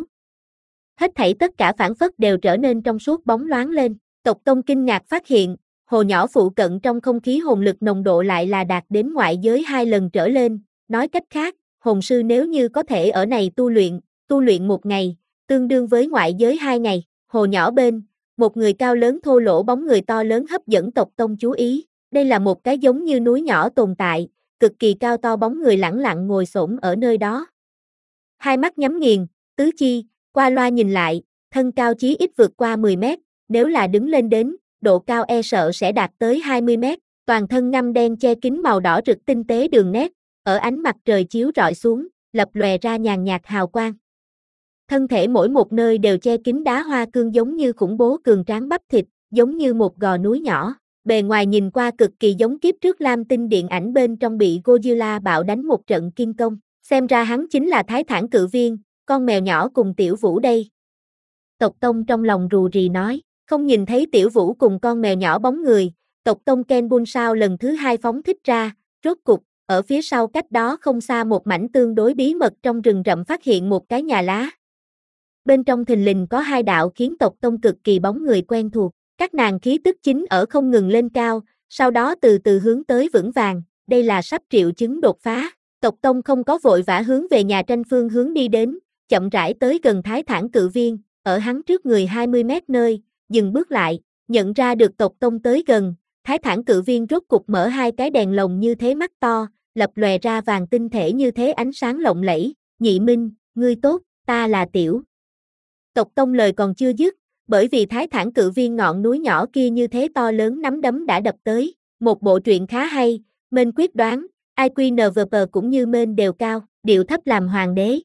Hết thảy tất cả phảng phất đều trở nên trong suốt bóng loáng lên. Tộc Tông kinh ngạc phát hiện, hồ nhỏ phụ cận trong không khí hồn lực nồng độ lại là đạt đến ngoại giới hai lần trở lên. Nói cách khác, hồn sư nếu như có thể ở này tu luyện, tu luyện một ngày, tương đương với ngoại giới hai ngày. Hồ nhỏ bên, một người cao lớn thô lỗ bóng người to lớn hấp dẫn tộc Tông chú ý. Đây là một cái giống như núi nhỏ tồn tại, cực kỳ cao to bóng người lẳng lặng ngồi xổm ở nơi đó. Hai mắt nhắm nghiền, tứ chi, qua loa nhìn lại, thân cao chí ít vượt qua mười mét, nếu là đứng lên đến, độ cao e sợ sẽ đạt tới hai mươi mét, toàn thân ngăm đen che kín màu đỏ rực tinh tế đường nét, ở ánh mặt trời chiếu rọi xuống, lập lòe ra nhàn nhạt hào quang. Thân thể mỗi một nơi đều che kín đá hoa cương giống như khủng bố cường tráng bắp thịt, giống như một gò núi nhỏ. Bề ngoài nhìn qua cực kỳ giống kiếp trước Lam Tinh điện ảnh bên trong bị Godzilla bạo đánh một trận kiên công. Xem ra hắn chính là Thái Thản Cự Viên, con mèo nhỏ cùng Tiểu Vũ đây. Tộc Tông trong lòng rù rì nói, không nhìn thấy Tiểu Vũ cùng con mèo nhỏ bóng người, tộc Tông Ken Bun sao lần thứ hai phóng thích ra, rốt cục, ở phía sau cách đó không xa một mảnh tương đối bí mật trong rừng rậm phát hiện một cái nhà lá. Bên trong thình lình có hai đạo khiến tộc Tông cực kỳ bóng người quen thuộc. Các nàng khí tức chính ở không ngừng lên cao, sau đó từ từ hướng tới vững vàng, đây là sắp triệu chứng đột phá. Tộc Tông không có vội vã hướng về nhà tranh phương hướng đi đến, chậm rãi tới gần Thái Thản Cự Viên, ở hắn trước người hai mươi mét nơi, dừng bước lại, nhận ra được tộc Tông tới gần, Thái Thản Cự Viên rốt cục mở hai cái đèn lồng như thế mắt to, lập lòe ra vàng tinh thể như thế ánh sáng lộng lẫy, Nhị Minh, ngươi tốt, ta là Tiểu. Tộc Tông lời còn chưa dứt, bởi vì Thái Thản Cự Viên ngọn núi nhỏ kia như thế to lớn nắm đấm đã đập tới, một bộ truyện khá hay, Mên quyết đoán, i quy en vê pê cũng như Mên đều cao, điệu thấp làm hoàng đế.